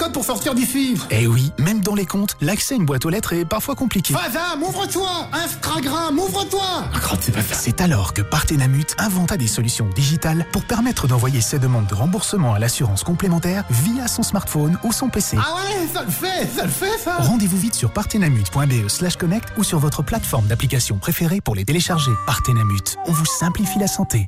code pour sortir d'ici. Eh oui, même dans les comptes, l'accès à une boîte aux lettres est parfois compliqué. Fazam, ouvre-toi. Instagram, ouvre-toi. C'est alors que Partenamut inventa des solutions digitales pour permettre d'envoyer ses demandes de remboursement à l'assurance complémentaire via son smartphone ou son PC. Ah ouais, ça le fait ça. Rendez-vous vite sur partenamut.be/connect ou sur votre plateforme d'application préférée pour les télécharger. Partenamut, on vous simplifie la santé.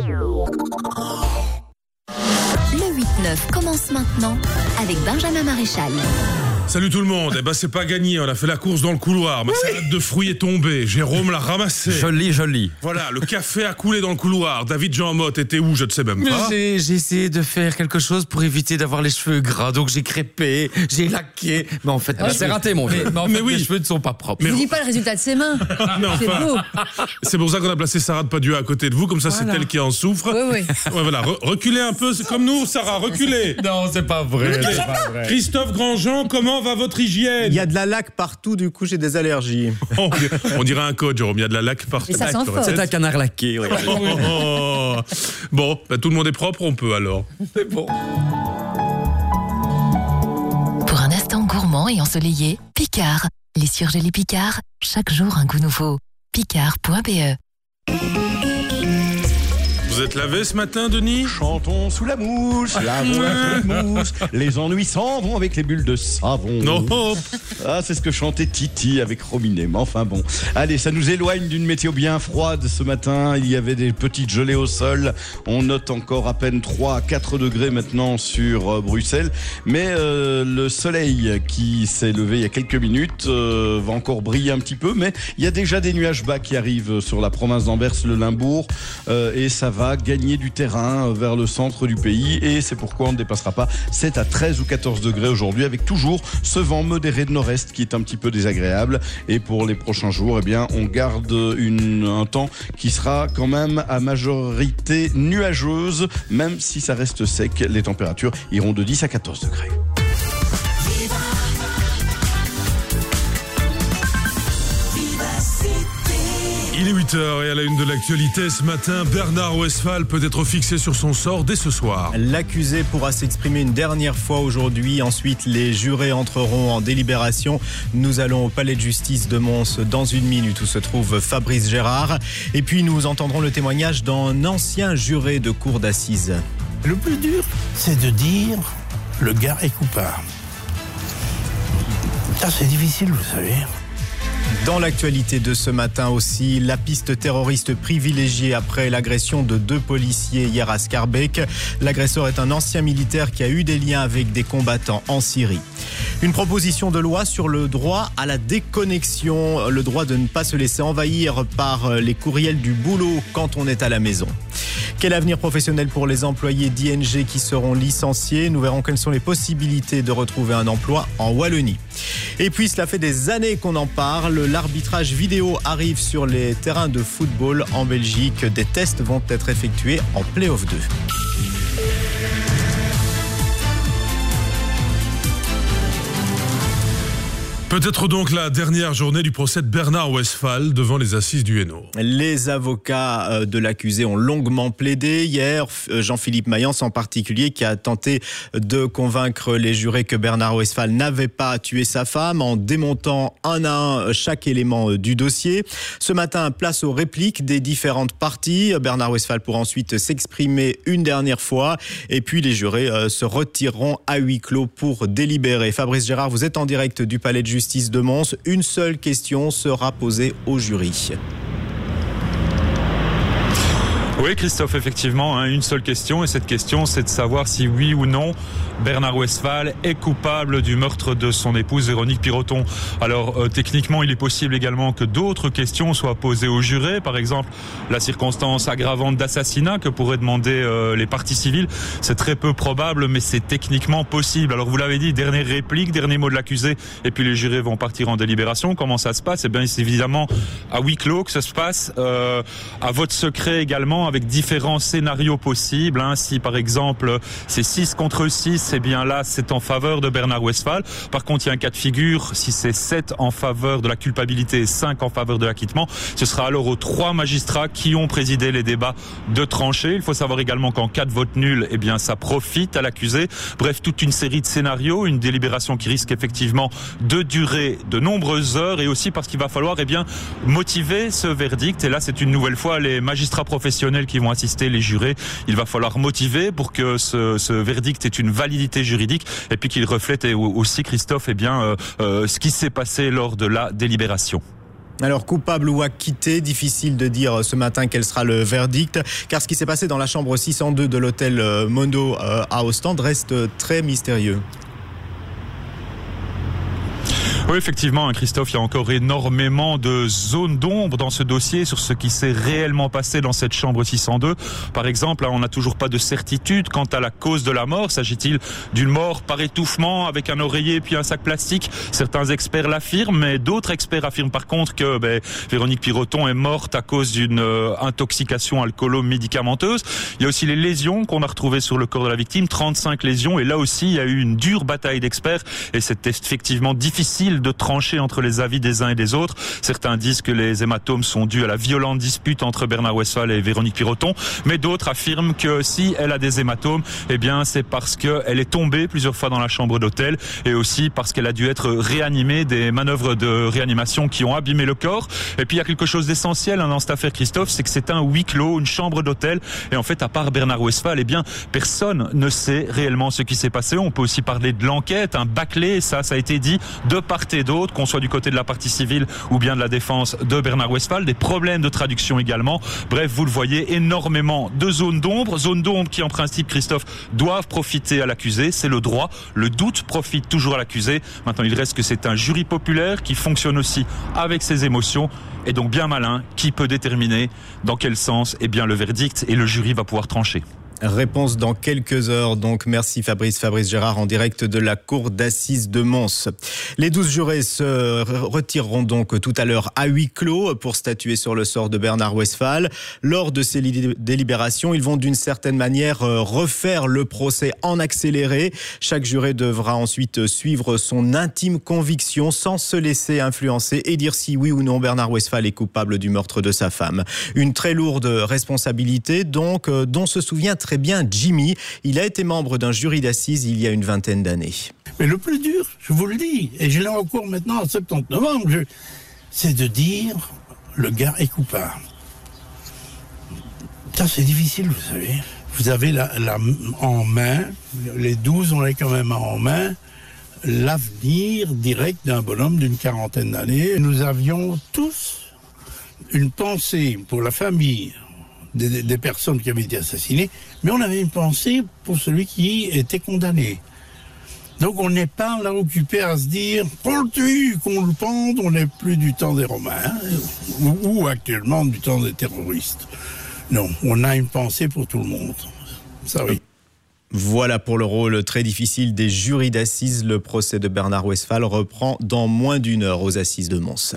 Le 8-9 commence maintenant avec Benjamin Maréchal. Salut tout le monde, c'est pas gagné, on a fait la course dans le couloir, ma salade de fruits est tombée, Jérôme l'a ramassée. Joli. Voilà, le café a coulé dans le couloir, David Jean Motte était où, je ne sais même pas. J'ai essayé de faire quelque chose pour éviter d'avoir les cheveux gras, donc j'ai crêpé, j'ai laqué, mais en fait, c'est raté mon vieux. Mais oui, les cheveux ne sont pas propres. Je vous dis pas le résultat de ses mains. C'est beau. C'est pour ça qu'on a placé Sarah de Paduas à côté de vous, comme ça c'est elle qui en souffre. Oui. Ouais, voilà, reculez un peu, c'est comme nous, Sarah, reculez. Non, c'est pas vrai. Christophe Grandjean, comment va votre hygiène? Il y a de la laque partout, du coup j'ai des allergies. On dirait un code, Jérôme, il y a de la laque partout. Et ça sent fort. C'est un canard laqué, oui. Bon, tout le monde est propre, on peut alors. C'est bon. Pour un instant gourmand et ensoleillé, Picard. Les surgelés Picard, chaque jour un goût nouveau. Picard.be. Vous êtes lavé ce matin, Denis? Chantons sous la mouche, lavons la mousse, les ennuis s'en vont avec les bulles de savon. Non. Ah, c'est ce que chantait Titi avec Rominet, mais enfin bon. Allez, ça nous éloigne d'une météo bien froide ce matin. Il y avait des petites gelées au sol. On note encore à peine 3 à 4 degrés maintenant sur Bruxelles. Mais le soleil qui s'est levé il y a quelques minutes va encore briller un petit peu. Mais il y a déjà des nuages bas qui arrivent sur la province d'Anvers, le Limbourg. Et ça va gagner du terrain vers le centre du pays et c'est pourquoi on ne dépassera pas 7 à 13 ou 14 degrés aujourd'hui avec toujours ce vent modéré de nord-est qui est un petit peu désagréable et pour les prochains jours on garde un temps qui sera quand même à majorité nuageuse même si ça reste sec, les températures iront de 10 à 14 degrés. Il est 8h et à la une de l'actualité ce matin, Bernard Westphal peut être fixé sur son sort dès ce soir. L'accusé pourra s'exprimer une dernière fois aujourd'hui. Ensuite, les jurés entreront en délibération. Nous allons au palais de justice de Mons dans une minute où se trouve Fabrice Gérard. Et puis, nous entendrons le témoignage d'un ancien juré de cour d'assises. Le plus dur, c'est de dire le gars est coupable. Ça, c'est difficile, vous savez. Dans l'actualité de ce matin aussi, la piste terroriste privilégiée après l'agression de 2 policiers hier à Schaerbeek. L'agresseur est un ancien militaire qui a eu des liens avec des combattants en Syrie. Une proposition de loi sur le droit à la déconnexion, le droit de ne pas se laisser envahir par les courriels du boulot quand on est à la maison. Quel avenir professionnel pour les employés d'ING qui seront licenciés? Nous verrons quelles sont les possibilités de retrouver un emploi en Wallonie. Et puis, cela fait des années qu'on en parle. L'arbitrage vidéo arrive sur les terrains de football en Belgique. Des tests vont être effectués en Play-off 2. Peut-être donc la dernière journée du procès de Bernard Westphal devant les assises du Hainaut. Les avocats de l'accusé ont longuement plaidé hier. Jean-Philippe Mayence en particulier qui a tenté de convaincre les jurés que Bernard Westphal n'avait pas tué sa femme en démontant un à un chaque élément du dossier. Ce matin, place aux répliques des différentes parties. Bernard Westphal pourra ensuite s'exprimer une dernière fois et puis les jurés se retireront à huis clos pour délibérer. Fabrice Gérard, vous êtes en direct du palais de justice de Mons. Une seule question sera posée au jury. Oui, Christophe, effectivement, une seule question. Et cette question, c'est de savoir si oui ou non Bernard Westphal est coupable du meurtre de son épouse Véronique Piroton. Alors, techniquement, il est possible également que d'autres questions soient posées aux jurés. Par exemple, la circonstance aggravante d'assassinat que pourraient demander les parties civiles. C'est très peu probable, mais c'est techniquement possible. Alors, vous l'avez dit, dernière réplique, dernier mot de l'accusé. Et puis, les jurés vont partir en délibération. Comment ça se passe? Eh bien, c'est évidemment à huis clos que ça se passe, à vote secret également. effectivement avec différents scénarios possibles. Si par exemple c'est 6 contre 6, eh bien là c'est en faveur de Bernard Westphal. Par contre il y a un cas de figure, si c'est 7 en faveur de la culpabilité et 5 en faveur de l'acquittement, ce sera alors aux 3 magistrats qui ont présidé les débats de trancher. Il faut savoir également qu'en cas de vote nul, eh bien ça profite à l'accusé. Bref, toute une série de scénarios, une délibération qui risque effectivement de durer de nombreuses heures, et aussi parce qu'il va falloir motiver ce verdict. Et là c'est une nouvelle fois les magistrats professionnels qui vont assister les jurés. Il va falloir motiver pour que ce verdict ait une validité juridique, et puis qu'il reflète aussi, Christophe, ce qui s'est passé lors de la délibération. Alors, coupable ou acquitté, difficile de dire ce matin quel sera le verdict, car ce qui s'est passé dans la chambre 602 de l'hôtel Mondo à Ostende reste très mystérieux. Oui, effectivement, Christophe, il y a encore énormément de zones d'ombre dans ce dossier sur ce qui s'est réellement passé dans cette chambre 602. Par exemple, on n'a toujours pas de certitude quant à la cause de la mort. S'agit-il d'une mort par étouffement avec un oreiller puis un sac plastique? Certains experts l'affirment, mais d'autres experts affirment par contre que Véronique Piroton est morte à cause d'une intoxication alcoolo-médicamenteuse. Il y a aussi les lésions qu'on a retrouvées sur le corps de la victime, 35 lésions, et là aussi il y a eu une dure bataille d'experts, et c'est effectivement difficile de trancher entre les avis des uns et des autres. Certains disent que les hématomes sont dus à la violente dispute entre Bernard Westphal et Véronique Piroton, mais d'autres affirment que si elle a des hématomes, eh bien c'est parce qu'elle est tombée plusieurs fois dans la chambre d'hôtel, et aussi parce qu'elle a dû être réanimée, des manœuvres de réanimation qui ont abîmé le corps. Et puis il y a quelque chose d'essentiel dans cette affaire, Christophe, c'est que c'est un huis clos, une chambre d'hôtel, et en fait à part Bernard Westphal, eh bien personne ne sait réellement ce qui s'est passé. On peut aussi parler de l'enquête, un bâclé, ça a été dit de part et d'autre, qu'on soit du côté de la partie civile ou bien de la défense de Bernard Westphal, des problèmes de traduction également. Bref, vous le voyez, énormément de zones d'ombre qui en principe, Christophe, doivent profiter à l'accusé. C'est le droit, le doute profite toujours à l'accusé. Maintenant, il reste que c'est un jury populaire qui fonctionne aussi avec ses émotions, et donc bien malin, qui peut déterminer dans quel sens le verdict, et le jury va pouvoir trancher. Réponse dans quelques heures, donc merci Fabrice Gérard en direct de la cour d'assises de Mons. Les 12 jurés se retireront donc tout à l'heure à huis clos pour statuer sur le sort de Bernard Westphal. Lors de ces délibérations, ils vont d'une certaine manière refaire le procès en accéléré. Chaque juré devra ensuite suivre son intime conviction sans se laisser influencer et dire si oui ou non Bernard Westphal est coupable du meurtre de sa femme. Une très lourde responsabilité donc, dont se souvient très bien Jimmy. Il a été membre d'un jury d'assises il y a une vingtaine d'années. Mais le plus dur, je vous le dis, et je l'ai encore maintenant à 79 ans, c'est de dire le gars est coupable. Ça, c'est difficile, vous savez. Vous avez en main, les 12, on est quand même en main, l'avenir direct d'un bonhomme d'une quarantaine d'années. Nous avions tous une pensée pour la famille des personnes qui avaient été assassinées, mais on avait une pensée pour celui qui était condamné. Donc on n'est pas là occupé à se dire qu'on le tue, qu'on le pende, on n'est plus du temps des Romains, ou actuellement du temps des terroristes. Non, on a une pensée pour tout le monde. Ça oui. Voilà pour le rôle très difficile des jurys d'assises. Le procès de Bernard Westphal reprend dans moins d'une heure aux assises de Mons.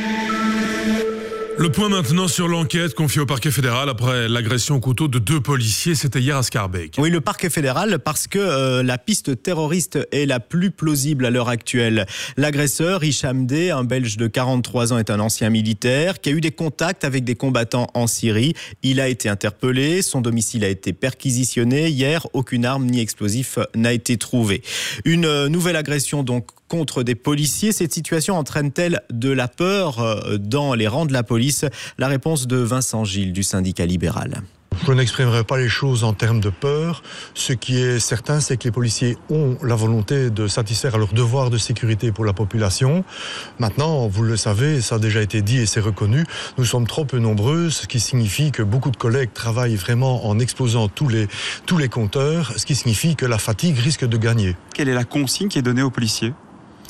Le point maintenant sur l'enquête confiée au parquet fédéral après l'agression au couteau de 2 policiers, c'était hier à Scarbeck. Oui, le parquet fédéral parce que la piste terroriste est la plus plausible à l'heure actuelle. L'agresseur, Hicham D, un Belge de 43 ans, est un ancien militaire qui a eu des contacts avec des combattants en Syrie. Il a été interpellé, son domicile a été perquisitionné. Hier, aucune arme ni explosif n'a été trouvée. Une nouvelle agression donc contre des policiers. Cette situation entraîne-t-elle de la peur dans les rangs de la police? La réponse de Vincent Gilles du syndicat libéral. Je n'exprimerai pas les choses en termes de peur. Ce qui est certain, c'est que les policiers ont la volonté de satisfaire à leur devoir de sécurité pour la population. Maintenant, vous le savez, ça a déjà été dit et c'est reconnu, nous sommes trop peu nombreux, ce qui signifie que beaucoup de collègues travaillent vraiment en explosant tous les compteurs, ce qui signifie que la fatigue risque de gagner. Quelle est la consigne qui est donnée aux policiers ?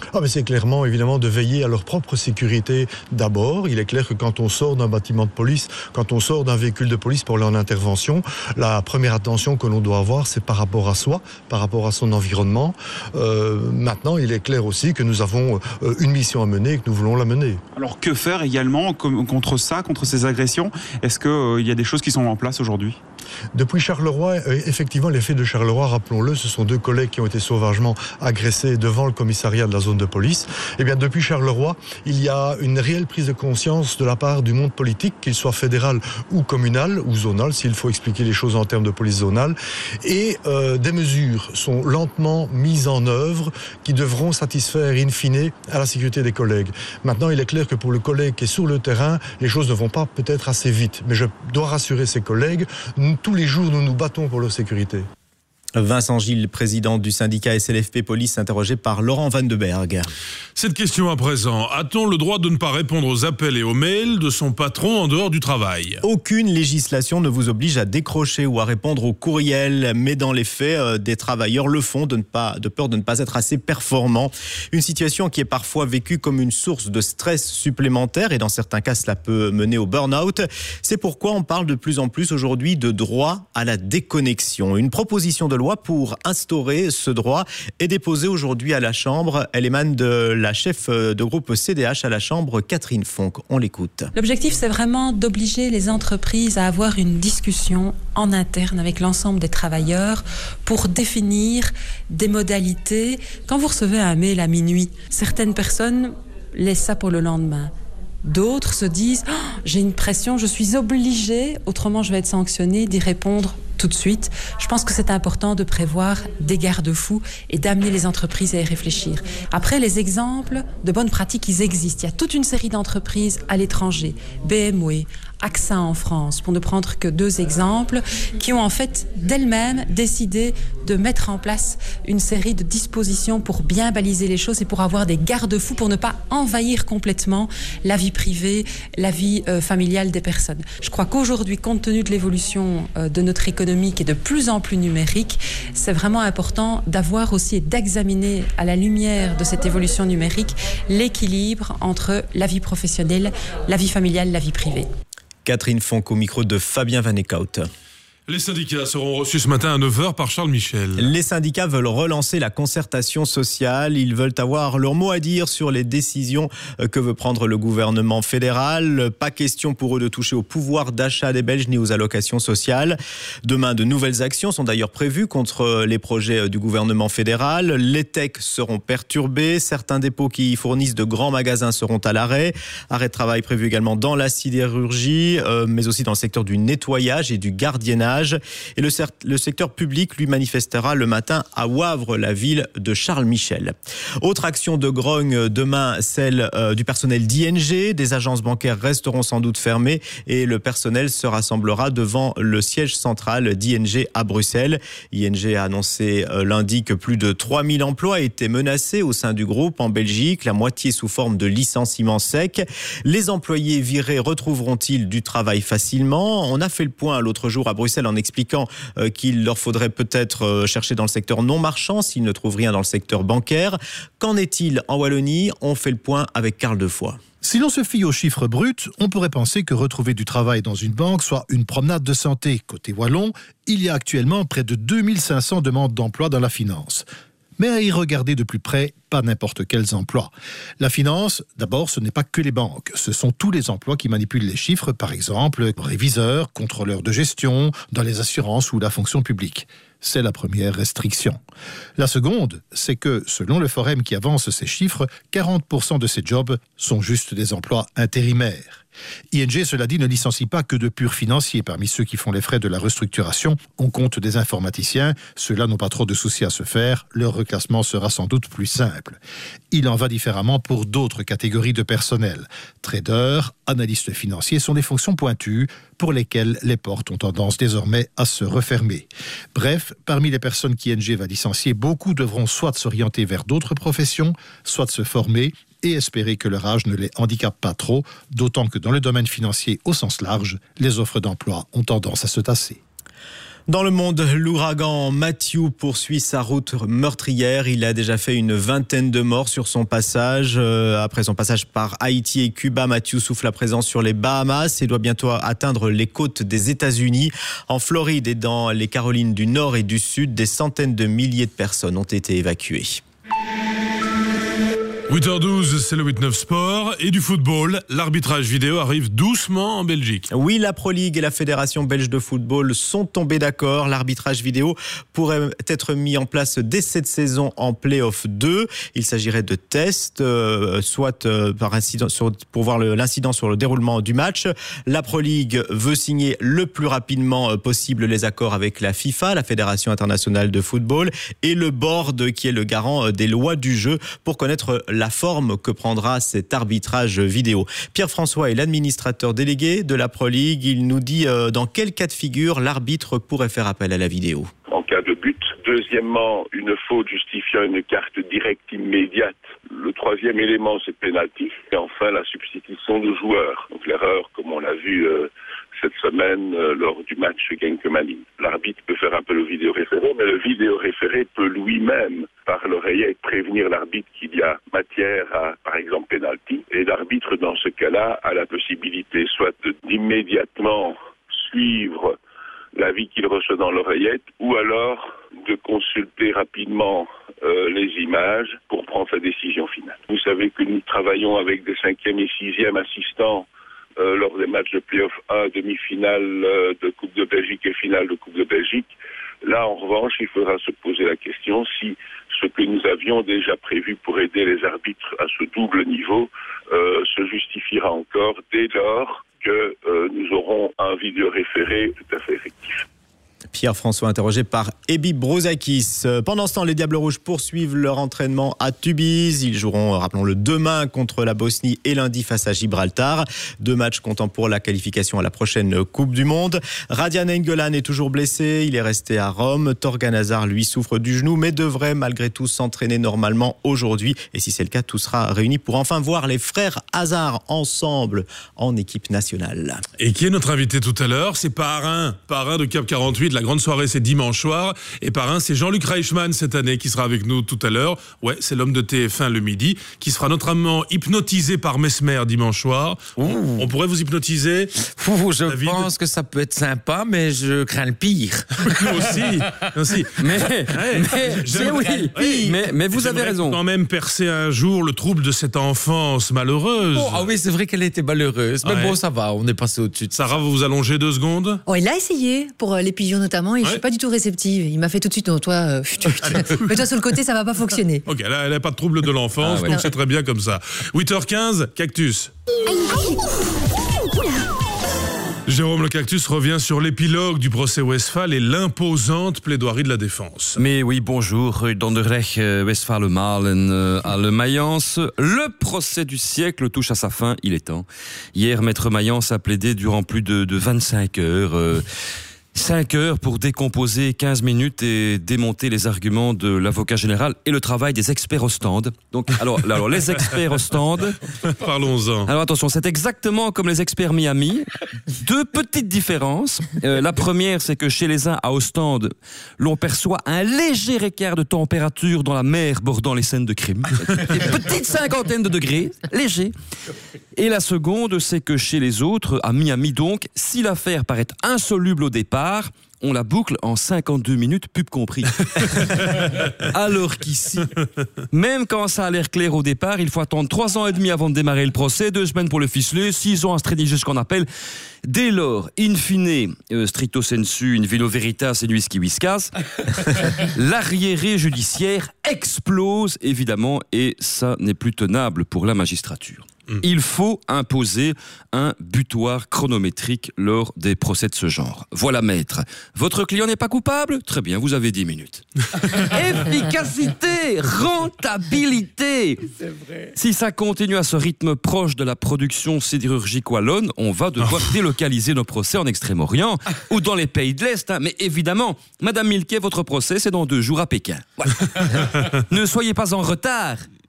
Mais c'est clairement, évidemment, de veiller à leur propre sécurité d'abord. Il est clair que quand on sort d'un bâtiment de police, quand on sort d'un véhicule de police pour aller en intervention, la première attention que l'on doit avoir, c'est par rapport à soi, par rapport à son environnement. Maintenant, il est clair aussi que nous avons une mission à mener et que nous voulons la mener. Alors que faire également contre ça, contre ces agressions ? Est-ce qu'il y a des choses qui sont en place aujourd'hui ? Depuis Charleroi, effectivement, les faits de Charleroi, rappelons-le, ce sont 2 collègues qui ont été sauvagement agressés devant le commissariat de la zone de police. Eh bien, depuis Charleroi, il y a une réelle prise de conscience de la part du monde politique, qu'il soit fédéral ou communal ou zonal, s'il faut expliquer les choses en termes de police zonale. Et des mesures sont lentement mises en œuvre qui devront satisfaire in fine à la sécurité des collègues. Maintenant, il est clair que pour le collègue qui est sur le terrain, les choses ne vont pas peut-être assez vite. Mais je dois rassurer ses collègues, tous les jours, nous nous battons pour leur sécurité. Vincent Gilles, président du syndicat SLFP Police, interrogé par Laurent Van de Berg. Cette question à présent, a-t-on le droit de ne pas répondre aux appels et aux mails de son patron en dehors du travail ? Aucune législation ne vous oblige à décrocher ou à répondre aux courriels, mais dans les faits, des travailleurs le font de peur de ne pas être assez performants. Une situation qui est parfois vécue comme une source de stress supplémentaire et dans certains cas, cela peut mener au burn-out. C'est pourquoi on parle de plus en plus aujourd'hui de droit à la déconnexion. Une proposition de loi pour instaurer ce droit est déposée aujourd'hui à la Chambre. Elle émane de la chef de groupe CDH à la Chambre, Catherine Fonck. On l'écoute. L'objectif, c'est vraiment d'obliger les entreprises à avoir une discussion en interne avec l'ensemble des travailleurs pour définir des modalités. Quand vous recevez un mail à minuit, certaines personnes laissent ça pour le lendemain. D'autres se disent j'ai une pression, je suis obligée, autrement je vais être sanctionnée, d'y répondre tout de suite. Je pense que c'est important de prévoir des garde-fous et d'amener les entreprises à y réfléchir. Après, les exemples de bonnes pratiques, ils existent. Il y a toute une série d'entreprises à l'étranger, BMW, AXA en France, pour ne prendre que 2 exemples, qui ont en fait d'elles-mêmes décidé de mettre en place une série de dispositions pour bien baliser les choses et pour avoir des garde-fous pour ne pas envahir complètement la vie privée, la vie familiale des personnes. Je crois qu'aujourd'hui, compte tenu de l'évolution de notre économie qui est de plus en plus numérique, c'est vraiment important d'avoir aussi et d'examiner à la lumière de cette évolution numérique l'équilibre entre la vie professionnelle, la vie familiale, la vie privée. Catherine Fonck au micro de Fabien Van Eekhout. Les syndicats seront reçus ce matin à 9h par Charles Michel. Les syndicats veulent relancer la concertation sociale. Ils veulent avoir leur mot à dire sur les décisions que veut prendre le gouvernement fédéral. Pas question pour eux de toucher au pouvoir d'achat des Belges ni aux allocations sociales. Demain, de nouvelles actions sont d'ailleurs prévues contre les projets du gouvernement fédéral. Les techs seront perturbés. Certains dépôts qui fournissent de grands magasins seront à l'arrêt. Arrêt de travail prévu également dans la sidérurgie, mais aussi dans le secteur du nettoyage et du gardiennage. Et le secteur public, lui, manifestera le matin à Wavre, la ville de Charles Michel. Autre action de grogne demain, celle du personnel d'ING. Des agences bancaires resteront sans doute fermées et le personnel se rassemblera devant le siège central d'ING à Bruxelles. ING a annoncé lundi que plus de 3000 emplois étaient menacés au sein du groupe en Belgique, la moitié sous forme de licenciements secs. Les employés virés retrouveront-ils du travail facilement ? On a fait le point l'autre jour à Bruxelles en expliquant qu'il leur faudrait peut-être chercher dans le secteur non marchand s'ils ne trouvent rien dans le secteur bancaire. Qu'en est-il en Wallonie ? On fait le point avec Karl Defoy. Si l'on se fie aux chiffres bruts, on pourrait penser que retrouver du travail dans une banque soit une promenade de santé. Côté wallon, il y a actuellement près de 2500 demandes d'emploi dans la finance. Mais à y regarder de plus près, pas n'importe quels emplois. La finance, d'abord, ce n'est pas que les banques. Ce sont tous les emplois qui manipulent les chiffres, par exemple, réviseurs, contrôleurs de gestion, dans les assurances ou la fonction publique. C'est la première restriction. La seconde, c'est que, selon le Forum qui avance ces chiffres, 40% de ces jobs sont juste des emplois intérimaires. ING, cela dit, ne licencie pas que de purs financiers. Parmi ceux qui font les frais de la restructuration, on compte des informaticiens. Ceux-là n'ont pas trop de soucis à se faire. Leur reclassement sera sans doute plus simple. Il en va différemment pour d'autres catégories de personnel. Traders, analystes financiers sont des fonctions pointues pour lesquelles les portes ont tendance désormais à se refermer. Bref, parmi les personnes qu'ING va licencier, beaucoup devront soit s'orienter vers d'autres professions, soit se former et espérer que leur âge ne les handicape pas trop, d'autant que dans le domaine financier au sens large, les offres d'emploi ont tendance à se tasser. Dans le monde, l'ouragan Matthew poursuit sa route meurtrière. Il a déjà fait une vingtaine de morts sur son passage. Après son passage par Haïti et Cuba, Matthew souffle à présent sur les Bahamas et doit bientôt atteindre les côtes des États-Unis. En Floride et dans les Carolines du Nord et du Sud, des centaines de milliers de personnes ont été évacuées. 8h12, c'est le 8-9 Sport et du football. L'arbitrage vidéo arrive doucement en Belgique. Oui, la Pro League et la Fédération belge de football sont tombés d'accord. L'arbitrage vidéo pourrait être mis en place dès cette saison en Play-off 2. Il s'agirait de tests, par incident, pour voir l'incident sur le déroulement du match. La Pro League veut signer le plus rapidement possible les accords avec la FIFA, la Fédération internationale de football, et le board qui est le garant des lois du jeu pour connaître la forme que prendra cet arbitrage vidéo. Pierre-François est l'administrateur délégué de la Pro League. Il nous dit dans quel cas de figure l'arbitre pourrait faire appel à la vidéo. En cas de but. Deuxièmement, une faute justifiant une carte directe immédiate. Le troisième élément, c'est pénalty. Et enfin, la substitution de joueurs. Donc l'erreur, comme on l'a vu cette semaine lors du match Genk-Mali. L'arbitre peut faire appel au vidéo-référé, mais le vidéo-référé peut lui-même, par l'oreillette, prévenir l'arbitre qu'il y a matière à, par exemple, pénalty. Et l'arbitre, dans ce cas-là, a la possibilité soit d'immédiatement suivre l'avis qu'il reçoit dans l'oreillette, ou alors de consulter rapidement les images pour prendre sa décision finale. Vous savez que nous travaillons avec des 5e et 6e assistants lors des matchs de Play-off 1, demi-finale de Coupe de Belgique et finale de Coupe de Belgique. Là, en revanche, il faudra se poser la question si ce que nous avions déjà prévu pour aider les arbitres à ce double niveau se justifiera encore dès lors que nous aurons un vidéo référé tout à fait effectif. Pierre-François interrogé par Ebi Brouzakis. Pendant ce temps, les Diables Rouges poursuivent leur entraînement à Tubize. Ils joueront, rappelons-le, demain contre la Bosnie et lundi face à Gibraltar. 2 matchs comptant pour la qualification à la prochaine Coupe du Monde. Radian Nainggolan est toujours blessé. Il est resté à Rome. Torgan Hazard, lui, souffre du genou, mais devrait malgré tout s'entraîner normalement aujourd'hui. Et si c'est le cas, tout sera réuni pour enfin voir les frères Hazard ensemble en équipe nationale. Et qui est notre invité tout à l'heure? C'est Parrain de Cap 48. La grande soirée, c'est dimanche soir. Et Parrain, c'est Jean-Luc Reichmann cette année qui sera avec nous tout à l'heure. Ouais, c'est l'homme de TF1 le midi qui sera notamment hypnotisé par Mesmer dimanche soir. On pourrait vous hypnotiser. Je pense que ça peut être sympa, mais je crains le pire. Nous aussi. Mais vous avez raison. Quand même percer un jour le trouble de cette enfance malheureuse. Ah oui, c'est vrai qu'elle était malheureuse. Mais bon, ça va, on est passé au-dessus. Sarah, vous vous allongez 2 secondes? Oh, il a essayé pour les pigeons notamment et je suis pas du tout réceptive. Il m'a fait tout de suite, non, toi, mets-toi sur le côté, ça va pas fonctionner. Ok, elle n'a pas de trouble de l'enfance, donc c'est très bien comme ça. 8h15, Cactus. Jérôme Le Cactus revient sur l'épilogue du procès Westphal et l'imposante plaidoirie de la défense. Mais oui, bonjour. Dans de recht Westphal-Malen à Le Mayence. Le procès du siècle touche à sa fin, il est temps. Hier, Maître Mayence a plaidé durant plus de 25 heures. 5 heures pour décomposer 15 minutes et démonter les arguments de l'avocat général et le travail des experts au stand. Donc, alors les experts au stand. Parlons-en. Alors attention, c'est exactement comme les experts Miami. 2 petites différences. La première, c'est que chez les uns à au stand, l'on perçoit un léger écart de température dans la mer bordant les scènes de crime. Des petites 50aines de degrés, léger. Et la seconde, c'est que chez les autres, à Miami donc, si l'affaire paraît insoluble au départ, on la boucle en 52 minutes, pub compris. Alors qu'ici, même quand ça a l'air clair au départ, il faut attendre 3 ans et demi avant de démarrer le procès, 2 semaines pour le ficeler, 6 ans à se rédiger ce qu'on appelle. Dès lors, in fine, stricto sensu, in vino veritas et nuisci whiskas, l'arriéré judiciaire explose, évidemment, et ça n'est plus tenable pour la magistrature. Il faut imposer un butoir chronométrique lors des procès de ce genre. Voilà, maître. Votre client n'est pas coupable? Très bien, vous avez 10 minutes. Efficacité, rentabilité. C'est vrai. Si ça continue à ce rythme proche de la production sidérurgique wallonne, on va devoir délocaliser nos procès en Extrême-Orient ou dans les pays de l'Est. Mais évidemment, Madame Milquet, votre procès, c'est dans 2 jours à Pékin. Voilà. Ne soyez pas en retard.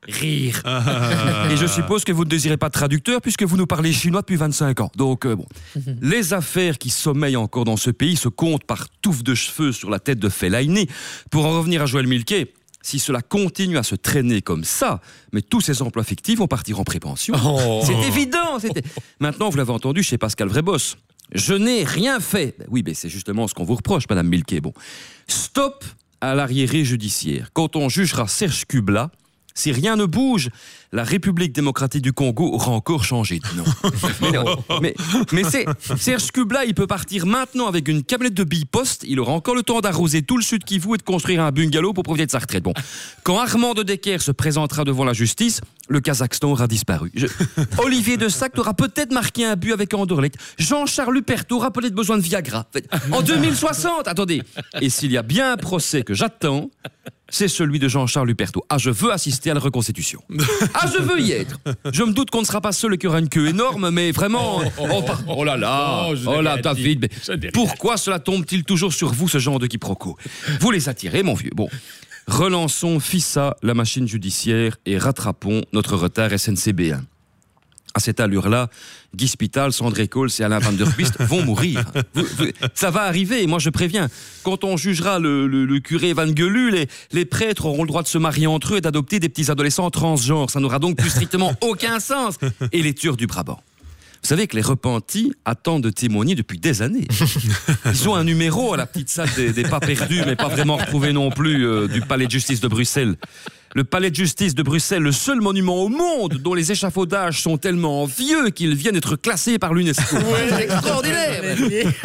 rire. Et je suppose que vous ne désirez pas de traducteur puisque vous nous parlez chinois depuis 25 ans. Donc bon. Les affaires qui sommeillent encore dans ce pays se comptent par touffes de cheveux sur la tête de Fellaini. Pour en revenir à Joël Milquet, si cela continue à se traîner comme ça, mais tous ces emplois fictifs vont partir en prépension. C'est évident. Maintenant, vous l'avez entendu chez Pascal Vreboss. Je n'ai rien fait. Oui, mais c'est justement ce qu'on vous reproche, Madame Milquet. Bon, stop à l'arriéré judiciaire. Quand on jugera Serge Kubla, si rien ne bouge, la République démocratique du Congo aura encore changé de nom. Mais Serge Kubla, il peut partir maintenant avec une camionnette de biposte. Il aura encore le temps d'arroser tout le sud Kivu et de construire un bungalow pour profiter de sa retraite. Bon, quand Armand de Decker se présentera devant la justice, le Kazakhstan aura disparu. Olivier de Sacte aura peut-être marqué un but avec Anderlecht. Jean-Charles Luperto aura peut-être besoin de Viagra. En 2060, attendez. Et s'il y a bien un procès que j'attends, c'est celui de Jean-Charles Luperto. Ah, je veux assister à la reconstitution. Ah, je veux y être. Je me doute qu'on ne sera pas seul et qu'il y aura une queue énorme, mais vraiment... Oh là là, David, mais pourquoi cela tombe-t-il toujours sur vous, ce genre de quiproquo? Vous les attirez, mon vieux. Bon, relançons FISA, la machine judiciaire, et rattrapons notre retard SNCB1. À cette allure-là, Guy Spital, Sandré Coles et Alain Van Der Pist vont mourir. Ça va arriver, moi je préviens. Quand on jugera le curé Van Guelu, les prêtres auront le droit de se marier entre eux et d'adopter des petits adolescents transgenres. Ça n'aura donc plus strictement aucun sens. Et les tueurs du Brabant. Vous savez que les repentis attendent de témoigner depuis des années. Ils ont un numéro à la petite salle des pas perdus, mais pas vraiment retrouvés non plus, du palais de justice de Bruxelles. Le palais de justice de Bruxelles, le seul monument au monde dont les échafaudages sont tellement vieux qu'ils viennent d'être classés par l'UNESCO. C'est extraordinaire.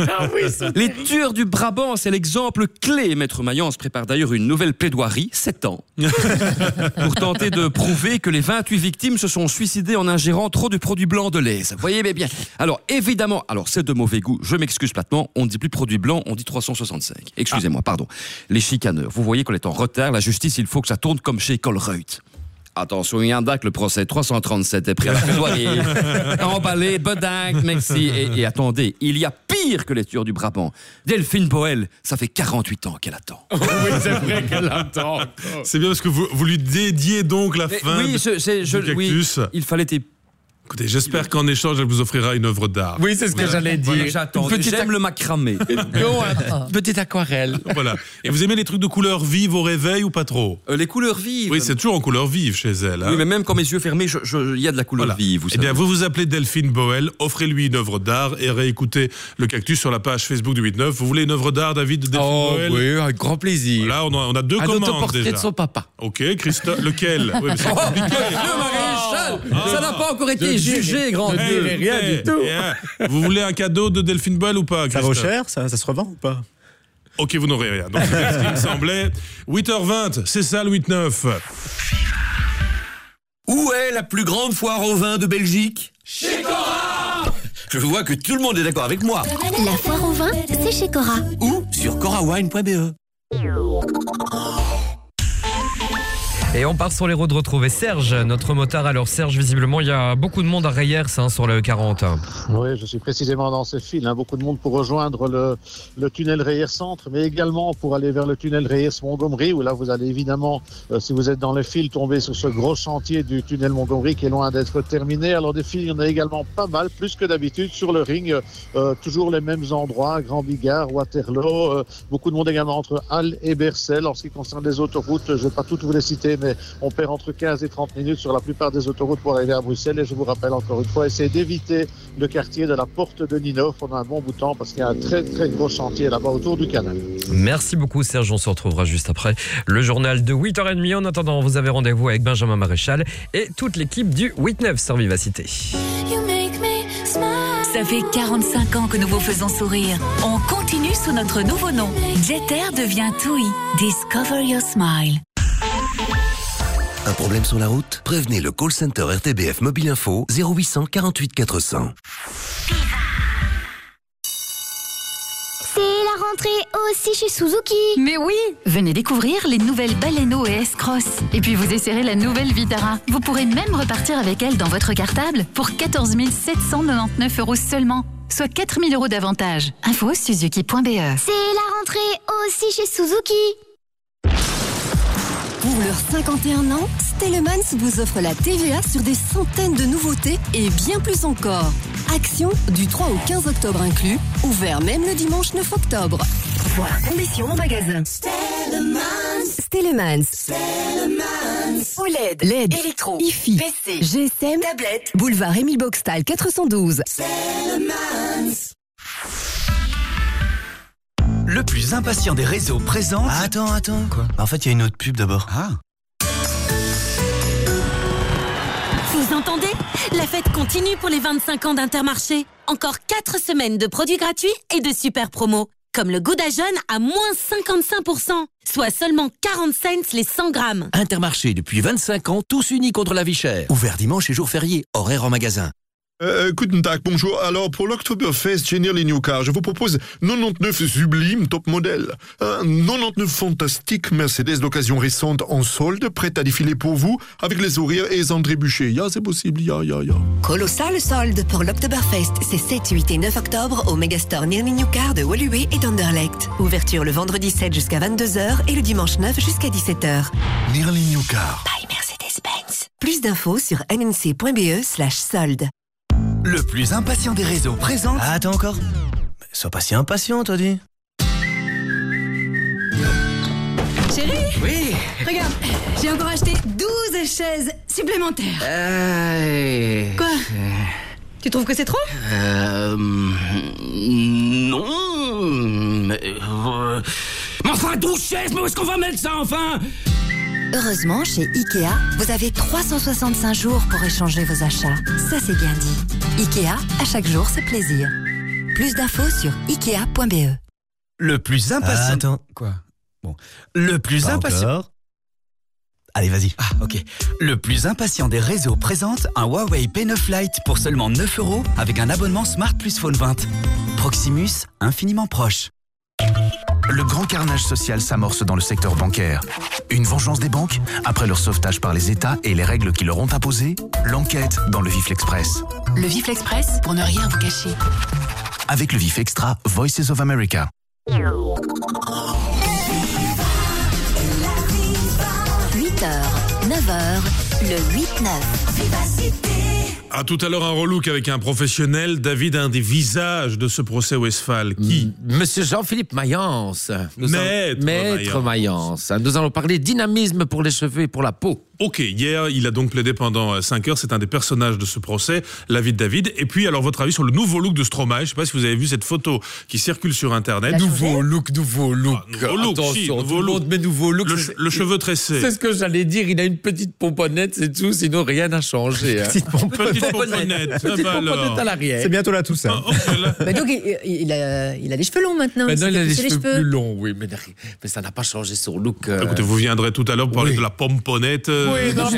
Les tueurs du Brabant, c'est l'exemple clé. Maître Mayence prépare d'ailleurs une nouvelle plaidoirie, 7 ans, pour tenter de prouver que les 28 victimes se sont suicidées en ingérant trop de produits blancs de lait. Vous voyez bien. Alors évidemment, c'est de mauvais goût, je m'excuse platement, on ne dit plus produits blancs, on dit 365. Excusez-moi, pardon. Les chicaneurs, vous voyez qu'on est en retard, la justice, il faut que ça tourne comme chez Colruyt. Attention, Yandac, le procès 337 est prêt à la plaidoirie. Emballé, bedac, merci. Et attendez, il y a pire que les tueurs du Brabant. Delphine Boel, ça fait 48 ans qu'elle attend. Oui, c'est vrai qu'elle attend. C'est bien parce que vous lui dédiez donc la fin du Cactus. Oui, il fallait... Écoutez, j'espère qu'en échange, elle vous offrira une œuvre d'art. Oui, c'est ce que j'allais dire. Voilà, j'aime le macramé. Petite aquarelle. Voilà. Et vous aimez les trucs de couleurs vives au réveil ou pas trop? Les couleurs vives. Oui, c'est toujours en couleurs vives chez elle. Hein. Oui, mais même quand mes yeux fermés, il y a de la couleur vive. Eh bien, vous vous appelez Delphine Boel, offrez-lui une œuvre d'art et réécoutez le Cactus sur la page Facebook du 8-9. Vous voulez une œuvre d'art, David, de Delphine Boel? Oui, avec grand plaisir. Voilà, on a 2 commandes déjà. Un autoportrait de son papa. Ok, Christophe, lequel? Oui, mais c'est compliqué. Ça n'a pas encore été jugé, grand Dieu. Rien du tout. Vous voulez un cadeau de Delphine Boel ou pas, Christophe? Ça vaut cher, ça se revend ou pas? Ok, vous n'aurez rien. Donc, c'est ce qui me semblait. 8h20, c'est ça le 8-9. Où est la plus grande foire au vin de Belgique? Chez Cora! Je vois que tout le monde est d'accord avec moi. La foire au vin, c'est chez Cora. Ou sur corawine.be. Et on part sur les routes de retrouver Serge, notre motard. Alors Serge, visiblement, il y a beaucoup de monde à Reyers sur le 40. Oui, je suis précisément dans ce fil. Beaucoup de monde pour rejoindre le tunnel Reyers Centre, mais également pour aller vers le tunnel Reyers Montgomery, où là vous allez évidemment, si vous êtes dans le fil, tomber sur ce gros chantier du tunnel Montgomery qui est loin d'être terminé. Alors des fils, il y en a également pas mal, plus que d'habitude sur le ring. Toujours les mêmes endroits, Grand Bigard, Waterloo. Beaucoup de monde également entre Halle et Bercel. En ce qui concerne les autoroutes, je ne vais pas toutes vous les citer, mais on perd entre 15 et 30 minutes sur la plupart des autoroutes pour arriver à Bruxelles. Et je vous rappelle encore une fois, essayez d'éviter le quartier de la Porte de Ninov pendant un bon bout de temps parce qu'il y a un très très gros chantier là-bas autour du canal. Merci beaucoup Serge, on se retrouvera juste après le journal de 8h30. En attendant, vous avez rendez-vous avec Benjamin Maréchal et toute l'équipe du 8-9 sur Vivacité. Ça fait 45 ans que nous vous faisons sourire. On continue sous notre nouveau nom. Jeter devient TUI. Discover your smile. Un problème sur la route? Prévenez le call center RTBF Mobile Info 0800 48 400. C'est la rentrée aussi chez Suzuki. Mais oui, venez découvrir les nouvelles Baleno et S-Cross. Et puis vous essayerez la nouvelle Vitara. Vous pourrez même repartir avec elle dans votre cartable pour 14 799 € seulement, soit 4 000 € d'avantage. Info suzuki.be. C'est la rentrée aussi chez Suzuki. Pour leurs 51 ans, Stellemans vous offre la TVA sur des centaines de nouveautés et bien plus encore. Action du 3 au 15 octobre inclus, ouvert même le dimanche 9 octobre. Voir conditions en magasin. Stellemans. OLED, LED, électro, IFI, PC, GSM, tablette, boulevard Émile Boxtal 412. Le plus impatient des réseaux présente... Attends. Quoi ? En fait, il y a une autre pub d'abord. Ah. Vous entendez ? La fête continue pour les 25 ans d'Intermarché. Encore 4 semaines de produits gratuits et de super promos. Comme le Gouda jaune à moins 55%, soit seulement 40 cents les 100 grammes. Intermarché depuis 25 ans, tous unis contre la vie chère. Ouvert dimanche et jours fériés, horaire en magasin. Guten Tag, bonjour. Alors, pour l'Oktoberfest chez Nearly New Car, je vous propose 99 sublimes top modèles. 99 fantastiques Mercedes d'occasion récente en solde, prêtes à défiler pour vous, avec les sourires et sans trébucher. Ya, c'est possible, ya. Colossal solde pour l'Oktoberfest, c'est 7, 8 et 9 octobre au Megastore Nearly New Car de Woluwe et d'Anderlecht. Ouverture le vendredi 7 jusqu'à 22h et le dimanche 9 jusqu'à 17h. Nearly New Car. By Mercedes-Benz. Plus d'infos sur nnc.be/solde. Le plus impatient des réseaux présente... Attends encore. Sois pas si impatient, toi, dis. Chérie ? Oui. Regarde, j'ai encore acheté 12 chaises supplémentaires. Quoi ? Tu trouves que c'est trop ? Non... Mais enfin, 12 chaises, mais où est-ce qu'on va mettre ça, enfin ? Heureusement, chez Ikea, vous avez 365 jours pour échanger vos achats. Ça, c'est bien dit. Ikea, à chaque jour, c'est plaisir. Plus d'infos sur ikea.be. Le plus impatient... Attends, quoi ? Bon. Le plus Pas impatient... encore. Allez, vas-y. Ah, ok. Le plus impatient des réseaux présente un Huawei P9 Lite pour seulement 9 € avec un abonnement Smart Plus Phone 20. Proximus, infiniment proche. Le grand carnage social s'amorce dans le secteur bancaire. Une vengeance des banques après leur sauvetage par les États et les règles qui leur ont imposées. L'enquête dans le Vif L'Express. Le Vif L'Express, pour ne rien vous cacher. Avec le Vif Extra, Voices of America. 8h, 9h, le 8-9. À tout à l'heure, un relook avec un professionnel. David, un des visages de ce procès Westphal. Qui Monsieur Jean-Philippe Mayence. Maître Mayence. Nous allons parler dynamisme pour les cheveux et pour la peau. Ok, hier, il a donc plaidé pendant 5 heures. C'est un des personnages de ce procès, la vie de David. Et puis, alors, votre avis sur le nouveau look de Stromae. Je ne sais pas si vous avez vu cette photo qui circule sur Internet. Nouveau look. Nouveau look, Attention, nouveau look. Mais nouveau look. Le cheveu tressé. C'est ce que j'allais dire. Il a une petite pomponnette, c'est tout. Sinon, rien n'a changé. Petite pomponnette. Petite pomponnette à l'arrière. C'est bientôt là tout ça. Bah donc, il a des cheveux longs maintenant. Maintenant, il a des cheveux plus longs, oui. Mais ça n'a pas changé son look. Écoutez, vous viendrez tout à l'heure pour parler de la pomponnette. Oui, non,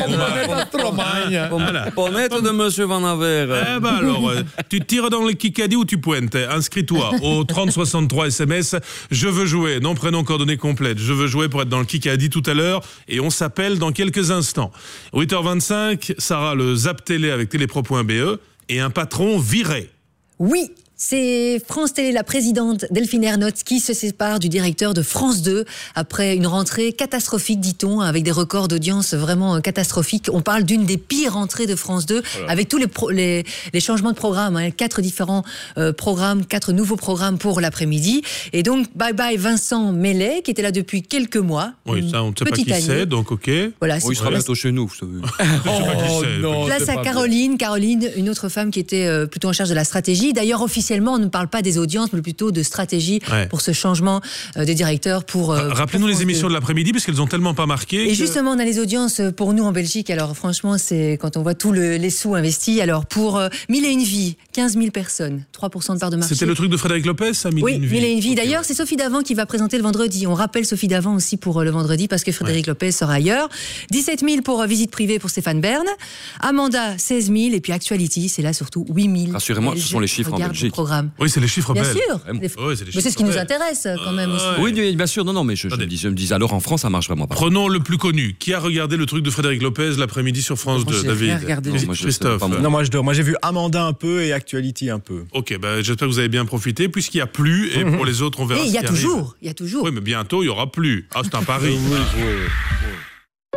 Pommette de Monsieur Van Aver. Eh ben alors, tu tires dans le Kikadi ou tu pointes. Inscris-toi au 3063 SMS. Je veux jouer. Nom, prénom, coordonnées complètes. Je veux jouer pour être dans le Kikadi tout à l'heure. Et on s'appelle dans quelques instants. 8h25, Sarah, le Zap Télé avec télépro.be et un patron viré. Oui. C'est France Télé, la présidente Delphine Ernotte, qui se sépare du directeur de France 2 après une rentrée catastrophique, dit-on, avec des records d'audience vraiment catastrophiques. On parle d'une des pires rentrées de France 2, avec tous les changements de programme, 4 différents programmes, 4 nouveaux programmes pour l'après-midi. Et donc, bye bye Vincent Mellet, qui était là depuis quelques mois. Oui, ça, on ne sait pas qui c'est, donc ok. Voilà, il sera bientôt chez nous, vous savez. Place à Caroline, une autre femme qui était plutôt en charge de la stratégie. D'ailleurs, officiellement, on ne parle pas des audiences, mais plutôt de stratégie pour ce changement de directeur. Rappelez-nous les émissions de l'après-midi, parce qu'elles ont tellement pas marqué. Et justement, on a les audiences pour nous en Belgique. Alors franchement, c'est quand on voit tous les sous investis. Alors pour 1000 et une vies, 15 000 personnes, 3% de part de marché. C'était le truc de Frédéric Lopez, ça, 1000 et une vies. 1000 et une vies. D'ailleurs, c'est Sophie Davant qui va présenter le vendredi. On rappelle Sophie Davant aussi pour le vendredi, parce que Frédéric Lopez sera ailleurs. 17 000 pour visite privée pour Stéphane Bern. Amanda, 16 000. Et puis Actuality, c'est là surtout 8 000. Rassurez-moi, ce sont les chiffres en Belgique. Oui, c'est les chiffres bien belges. sûr. Oui, mais c'est ce qui nous intéresse quand même aussi. Oui, bien sûr. Non, mais je me dis, alors en France, ça marche vraiment pas. Prenons le plus connu. Qui a regardé le truc de Frédéric Lopez l'après-midi sur France 2, David? Christophe. Non, moi j'ai vu Amanda un peu et Actuality un peu. Ok, j'espère que vous avez bien profité, puisqu'il n'y a plus, et pour les autres, on verra. Il y a toujours. Oui, mais bientôt, il n'y aura plus. Ah, c'est un pari.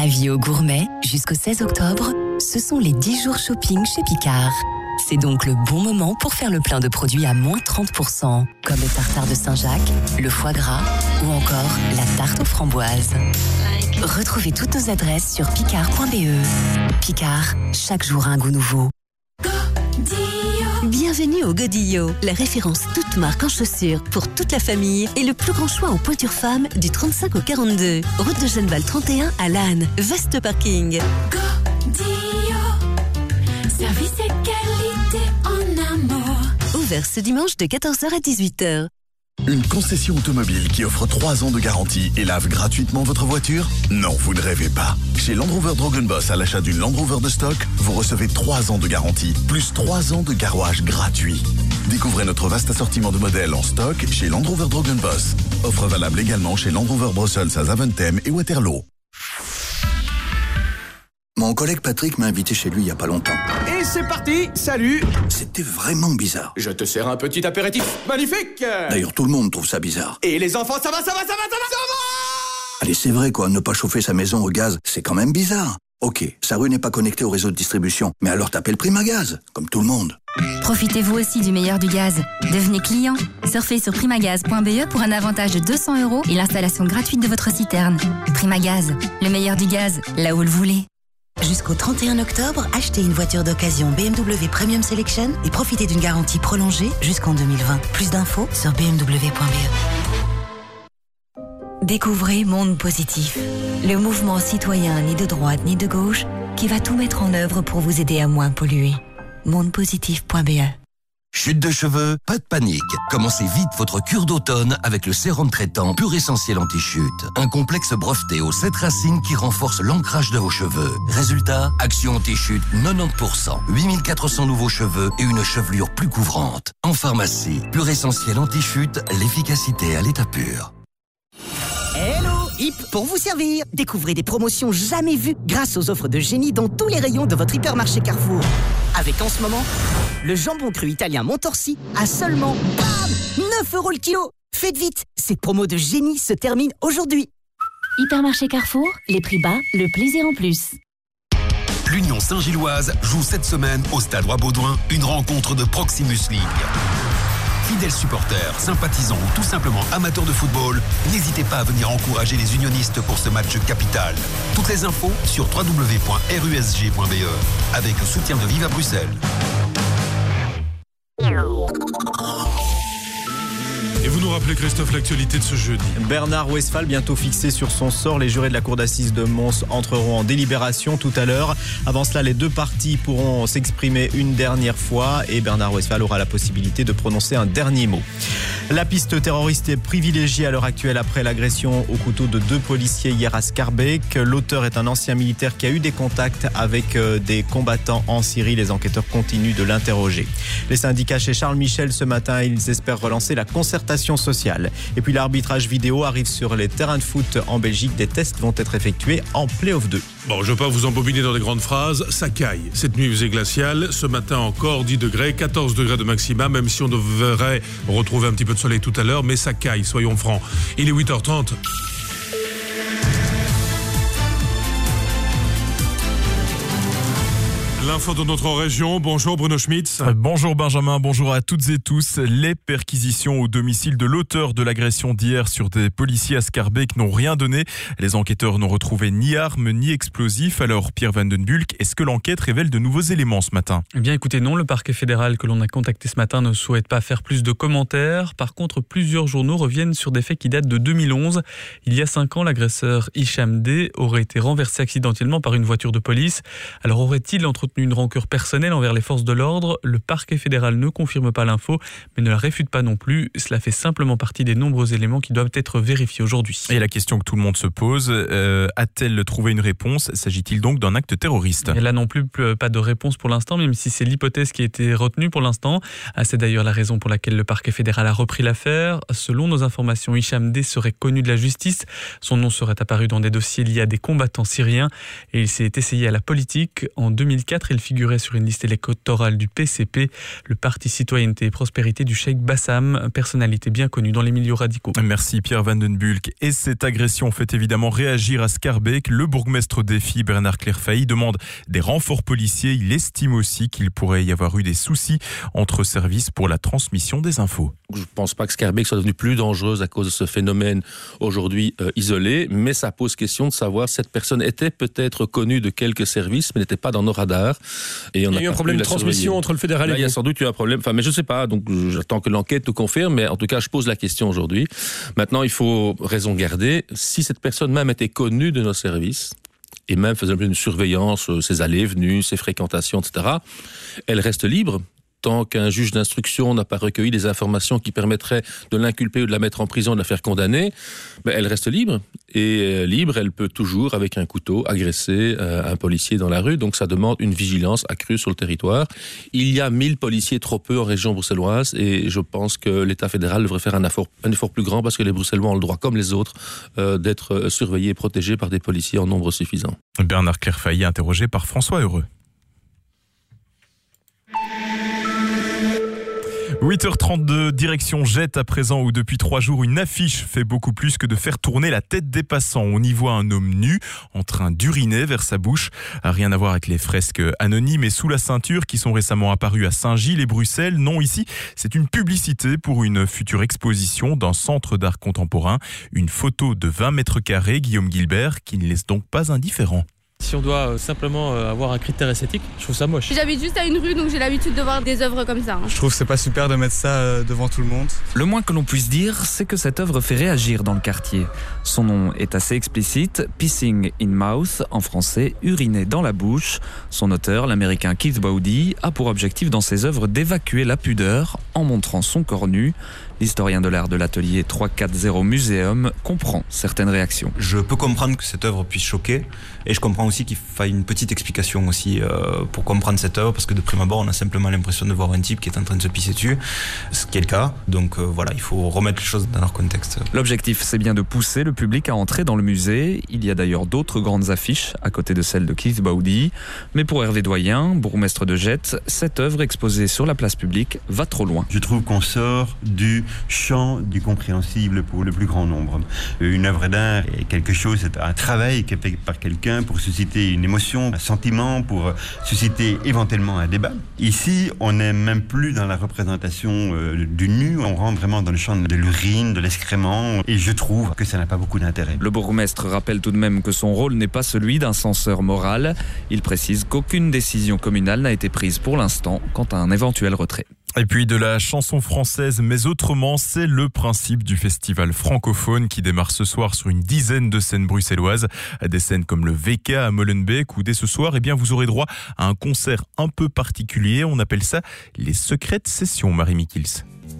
Avis aux gourmets, jusqu'au 16 octobre, ce sont les 10 jours shopping chez Picard. C'est donc le bon moment pour faire le plein de produits à moins 30%, comme le tartare de Saint-Jacques, le foie gras ou encore la tarte aux framboises. Retrouvez toutes nos adresses sur picard.be. Picard, chaque jour un goût nouveau. Bienvenue au Godillo, la référence toute marque en chaussures pour toute la famille et le plus grand choix en pointure femme du 35 au 42. Route de Genneval 31 à Lannes, vaste parking. Godillo, service et qualité en amour. Ouvert ce dimanche de 14h à 18h. Une concession automobile qui offre 3 ans de garantie et lave gratuitement votre voiture? Non, vous ne rêvez pas. Chez Land Rover Drogenbos, à l'achat d'une Land Rover de stock, vous recevez 3 ans de garantie, plus 3 ans de garage gratuit. Découvrez notre vaste assortiment de modèles en stock chez Land Rover Drogenbos. Offre valable également chez Land Rover Brussels à Zaventem et Waterloo. Mon collègue Patrick m'a invité chez lui il y a pas longtemps. Et c'est parti, salut. C'était vraiment bizarre. Je te sers un petit apéritif magnifique. D'ailleurs, tout le monde trouve ça bizarre. Et les enfants, ça va. Allez, c'est vrai quoi, ne pas chauffer sa maison au gaz, c'est quand même bizarre. Ok, sa rue n'est pas connectée au réseau de distribution, mais alors t'appelles Primagaz, comme tout le monde. Profitez-vous aussi du meilleur du gaz. Devenez client. Surfez sur primagaz.be pour un avantage de 200 € et l'installation gratuite de votre citerne. Primagaz, le meilleur du gaz, là où le voulez. Jusqu'au 31 octobre, achetez une voiture d'occasion BMW Premium Selection et profitez d'une garantie prolongée jusqu'en 2020. Plus d'infos sur bmw.be. Découvrez Monde Positif, le mouvement citoyen ni de droite ni de gauche qui va tout mettre en œuvre pour vous aider à moins polluer. mondepositif.be. Chute de cheveux, pas de panique. Commencez vite votre cure d'automne avec le sérum traitant Pur Essentiel Anti-Chute. Un complexe breveté aux 7 racines qui renforce l'ancrage de vos cheveux. Résultat, action anti-chute 90%, 8400 nouveaux cheveux et une chevelure plus couvrante. En pharmacie, Pur Essentiel Anti-Chute, l'efficacité à l'état pur. Hello, Hip pour vous servir. Découvrez des promotions jamais vues grâce aux offres de génie dans tous les rayons de votre hypermarché Carrefour. Avec en ce moment, le jambon cru italien Montorsi à seulement 9 € le kilo. Faites vite, cette promo de génie se termine aujourd'hui. Hypermarché Carrefour, les prix bas, le plaisir en plus. L'Union Saint-Gilloise joue cette semaine au Stade Roi-Baudouin une rencontre de Proximus League. Fidèles supporters, sympathisants ou tout simplement amateurs de football, n'hésitez pas à venir encourager les unionistes pour ce match capital. Toutes les infos sur www.rusg.be avec le soutien de Viva Bruxelles. Et vous nous rappelez, Christophe, l'actualité de ce jeudi. Bernard Westphal, bientôt fixé sur son sort. Les jurés de la cour d'assises de Mons entreront en délibération tout à l'heure. Avant cela, les deux parties pourront s'exprimer une dernière fois et Bernard Westphal aura la possibilité de prononcer un dernier mot. La piste terroriste est privilégiée à l'heure actuelle après l'agression au couteau de 2 policiers hier à Schaerbeek. L'auteur est un ancien militaire qui a eu des contacts avec des combattants en Syrie. Les enquêteurs continuent de l'interroger. Les syndicats chez Charles Michel ce matin, ils espèrent relancer la concertation sociale. Et puis l'arbitrage vidéo arrive sur les terrains de foot en Belgique. Des tests vont être effectués en Play-off 2. Bon, je ne veux pas vous embobiner dans des grandes phrases. Ça caille. Cette nuit faisait glacial. Ce matin encore 10 degrés, 14 degrés de maximum, même si on devrait retrouver un petit peu de soleil tout à l'heure, mais ça caille, soyons francs. Il est 8h30. L'info de notre région. Bonjour Bruno Schmitz. Bonjour Benjamin, bonjour à toutes et tous. Les perquisitions au domicile de l'auteur de l'agression d'hier sur des policiers à Schaerbeek n'ont rien donné. Les enquêteurs n'ont retrouvé ni armes ni explosifs. Alors Pierre Van den Bulck, est-ce que l'enquête révèle de nouveaux éléments ce matin ? Eh bien écoutez, non, le parquet fédéral que l'on a contacté ce matin ne souhaite pas faire plus de commentaires. Par contre, plusieurs journaux reviennent sur des faits qui datent de 2011. Il y a 5 ans, l'agresseur Hicham D aurait été renversé accidentellement par une voiture de police. Alors aurait-il entretenu une rancœur personnelle envers les forces de l'ordre? Le parquet fédéral ne confirme pas l'info, mais ne la réfute pas non plus. Cela fait simplement partie des nombreux éléments qui doivent être vérifiés aujourd'hui. Et la question que tout le monde se pose, a-t-elle trouvé une réponse? S'agit-il donc d'un acte terroriste? Et là non plus, pas de réponse pour l'instant, même si c'est l'hypothèse qui a été retenue pour l'instant. C'est d'ailleurs la raison pour laquelle le parquet fédéral a repris l'affaire. Selon nos informations, Hicham D serait connu de la justice. Son nom serait apparu dans des dossiers liés à des combattants syriens et il s'est essayé à la politique. En 2004, 2004. Il figurait sur une liste électorale du PCP, le Parti Citoyenneté et Prospérité du Cheikh Bassam, personnalité bien connue dans les milieux radicaux. Merci Pierre Van den Bulck. Et cette agression fait évidemment réagir à Schaerbeek. Le bourgmestre d'Effy, Bernard Clairfailly, demande des renforts policiers. Il estime aussi qu'il pourrait y avoir eu des soucis entre services pour la transmission des infos. Je ne pense pas que Schaerbeek soit devenue plus dangereuse à cause de ce phénomène aujourd'hui isolé, mais ça pose question de savoir si cette personne était peut-être connue de quelques services, mais n'était pas dans nos radars. Et il y a eu un problème de transmission entre le fédéral et vous. Il y a sans doute eu un problème, mais je ne sais pas, donc j'attends que l'enquête nous confirme, mais en tout cas je pose la question aujourd'hui. Maintenant il faut raison garder, si cette personne même était connue de nos services, et même faisait une surveillance, ses allées, venues, ses fréquentations, etc., elle reste libre. Tant qu'un juge d'instruction n'a pas recueilli des informations qui permettraient de l'inculper ou de la mettre en prison, de la faire condamner, elle reste libre. Et libre, elle peut toujours, avec un couteau, agresser un policier dans la rue. Donc ça demande une vigilance accrue sur le territoire. Il y a 1000 policiers trop peu en région bruxelloise et je pense que l'État fédéral devrait faire un effort plus grand parce que les Bruxellois ont le droit, comme les autres, d'être surveillés et protégés par des policiers en nombre suffisant. Bernard Clairfailly, interrogé par François Heureux. 8h32, direction Jette à présent, où depuis 3 jours, une affiche fait beaucoup plus que de faire tourner la tête des passants. On y voit un homme nu en train d'uriner vers sa bouche. Rien à voir avec les fresques anonymes et sous la ceinture qui sont récemment apparues à Saint-Gilles et Bruxelles. Non, ici, c'est une publicité pour une future exposition d'un centre d'art contemporain. Une photo de 20 mètres carrés, Guillaume Gilbert, qui ne laisse donc pas indifférent. Si on doit simplement avoir un critère esthétique, je trouve ça moche. J'habite juste à une rue, donc j'ai l'habitude de voir des œuvres comme ça. Je trouve que c'est pas super de mettre ça devant tout le monde. Le moins que l'on puisse dire, c'est que cette œuvre fait réagir dans le quartier. Son nom est assez explicite, Pissing in Mouth, en français, uriner dans la bouche. Son auteur, l'américain Keith Bowdy, a pour objectif dans ses œuvres d'évacuer la pudeur en montrant son corps nu. L'historien de l'art de l'atelier 340 Muséum comprend certaines réactions. Je peux comprendre que cette œuvre puisse choquer et je comprends aussi qu'il faille une petite explication aussi pour comprendre cette œuvre, parce que de prime abord on a simplement l'impression de voir un type qui est en train de se pisser dessus, ce qui est le cas. Donc voilà, il faut remettre les choses dans leur contexte. L'objectif, c'est bien de pousser le public à entrer dans le musée. Il y a d'ailleurs d'autres grandes affiches à côté de celle de Keith Bowdy. Mais pour Hervé Doyen, bourgmestre de Jette, cette œuvre exposée sur la place publique va trop loin. Je trouve qu'on sort du champ du compréhensible pour le plus grand nombre. Une œuvre d'art est quelque chose, c'est un travail qui est fait par quelqu'un pour susciter une émotion, un sentiment, pour susciter éventuellement un débat. Ici, on n'est même plus dans la représentation du nu, on rentre vraiment dans le champ de l'urine, de l'excrément, et je trouve que ça n'a pas beaucoup d'intérêt. Le bourgmestre rappelle tout de même que son rôle n'est pas celui d'un censeur moral. Il précise qu'aucune décision communale n'a été prise pour l'instant quant à un éventuel retrait. Et puis de la chanson française, mais autrement, c'est le principe du festival francophone qui démarre ce soir sur une dizaine de scènes bruxelloises. Des scènes comme le VK à Molenbeek, où dès ce soir, vous aurez droit à un concert un peu particulier. On appelle ça les secrètes sessions, Marie Mikils.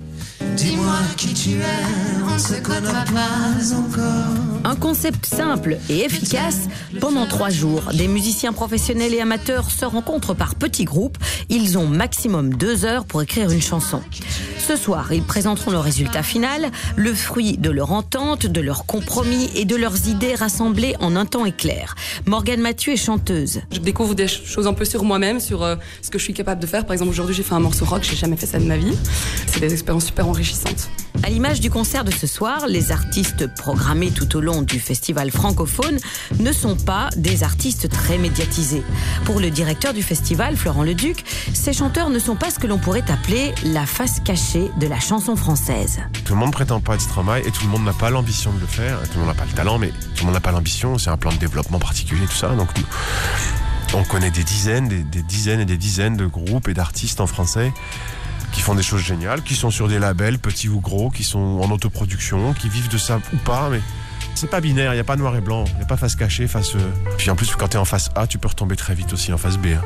Dis-moi qui tu es, on ne se connaît pas encore. Un concept simple et efficace. Pendant 3 jours, des musiciens professionnels et amateurs se rencontrent par petits groupes. Ils ont maximum 2 heures pour écrire une chanson. Ce soir, ils présenteront le résultat final, le fruit de leur entente, de leur compromis et de leurs idées rassemblées en un temps éclair. Morgane Mathieu est chanteuse. Je découvre des choses un peu sur moi-même, sur ce que je suis capable de faire. Par exemple, aujourd'hui, j'ai fait un morceau rock, j'ai jamais fait ça de ma vie. C'est des expériences super enrichissantes. À l'image du concert de ce soir, les artistes programmés tout au long du festival francophone ne sont pas des artistes très médiatisés. Pour le directeur du festival, Florent Leduc, ces chanteurs ne sont pas ce que l'on pourrait appeler la face cachée de la chanson française. Tout le monde prétend pas être Stromae et tout le monde n'a pas l'ambition de le faire. Tout le monde n'a pas le talent, mais tout le monde n'a pas l'ambition. C'est un plan de développement particulier, tout ça. Donc on connaît des dizaines et des dizaines de groupes et d'artistes en français qui font des choses géniales, qui sont sur des labels, petits ou gros, qui sont en autoproduction, qui vivent de ça ou pas, mais c'est pas binaire, il n'y a pas noir et blanc, il n'y a pas face cachée, face... Puis en plus, quand tu es en face A, tu peux retomber très vite aussi en face B.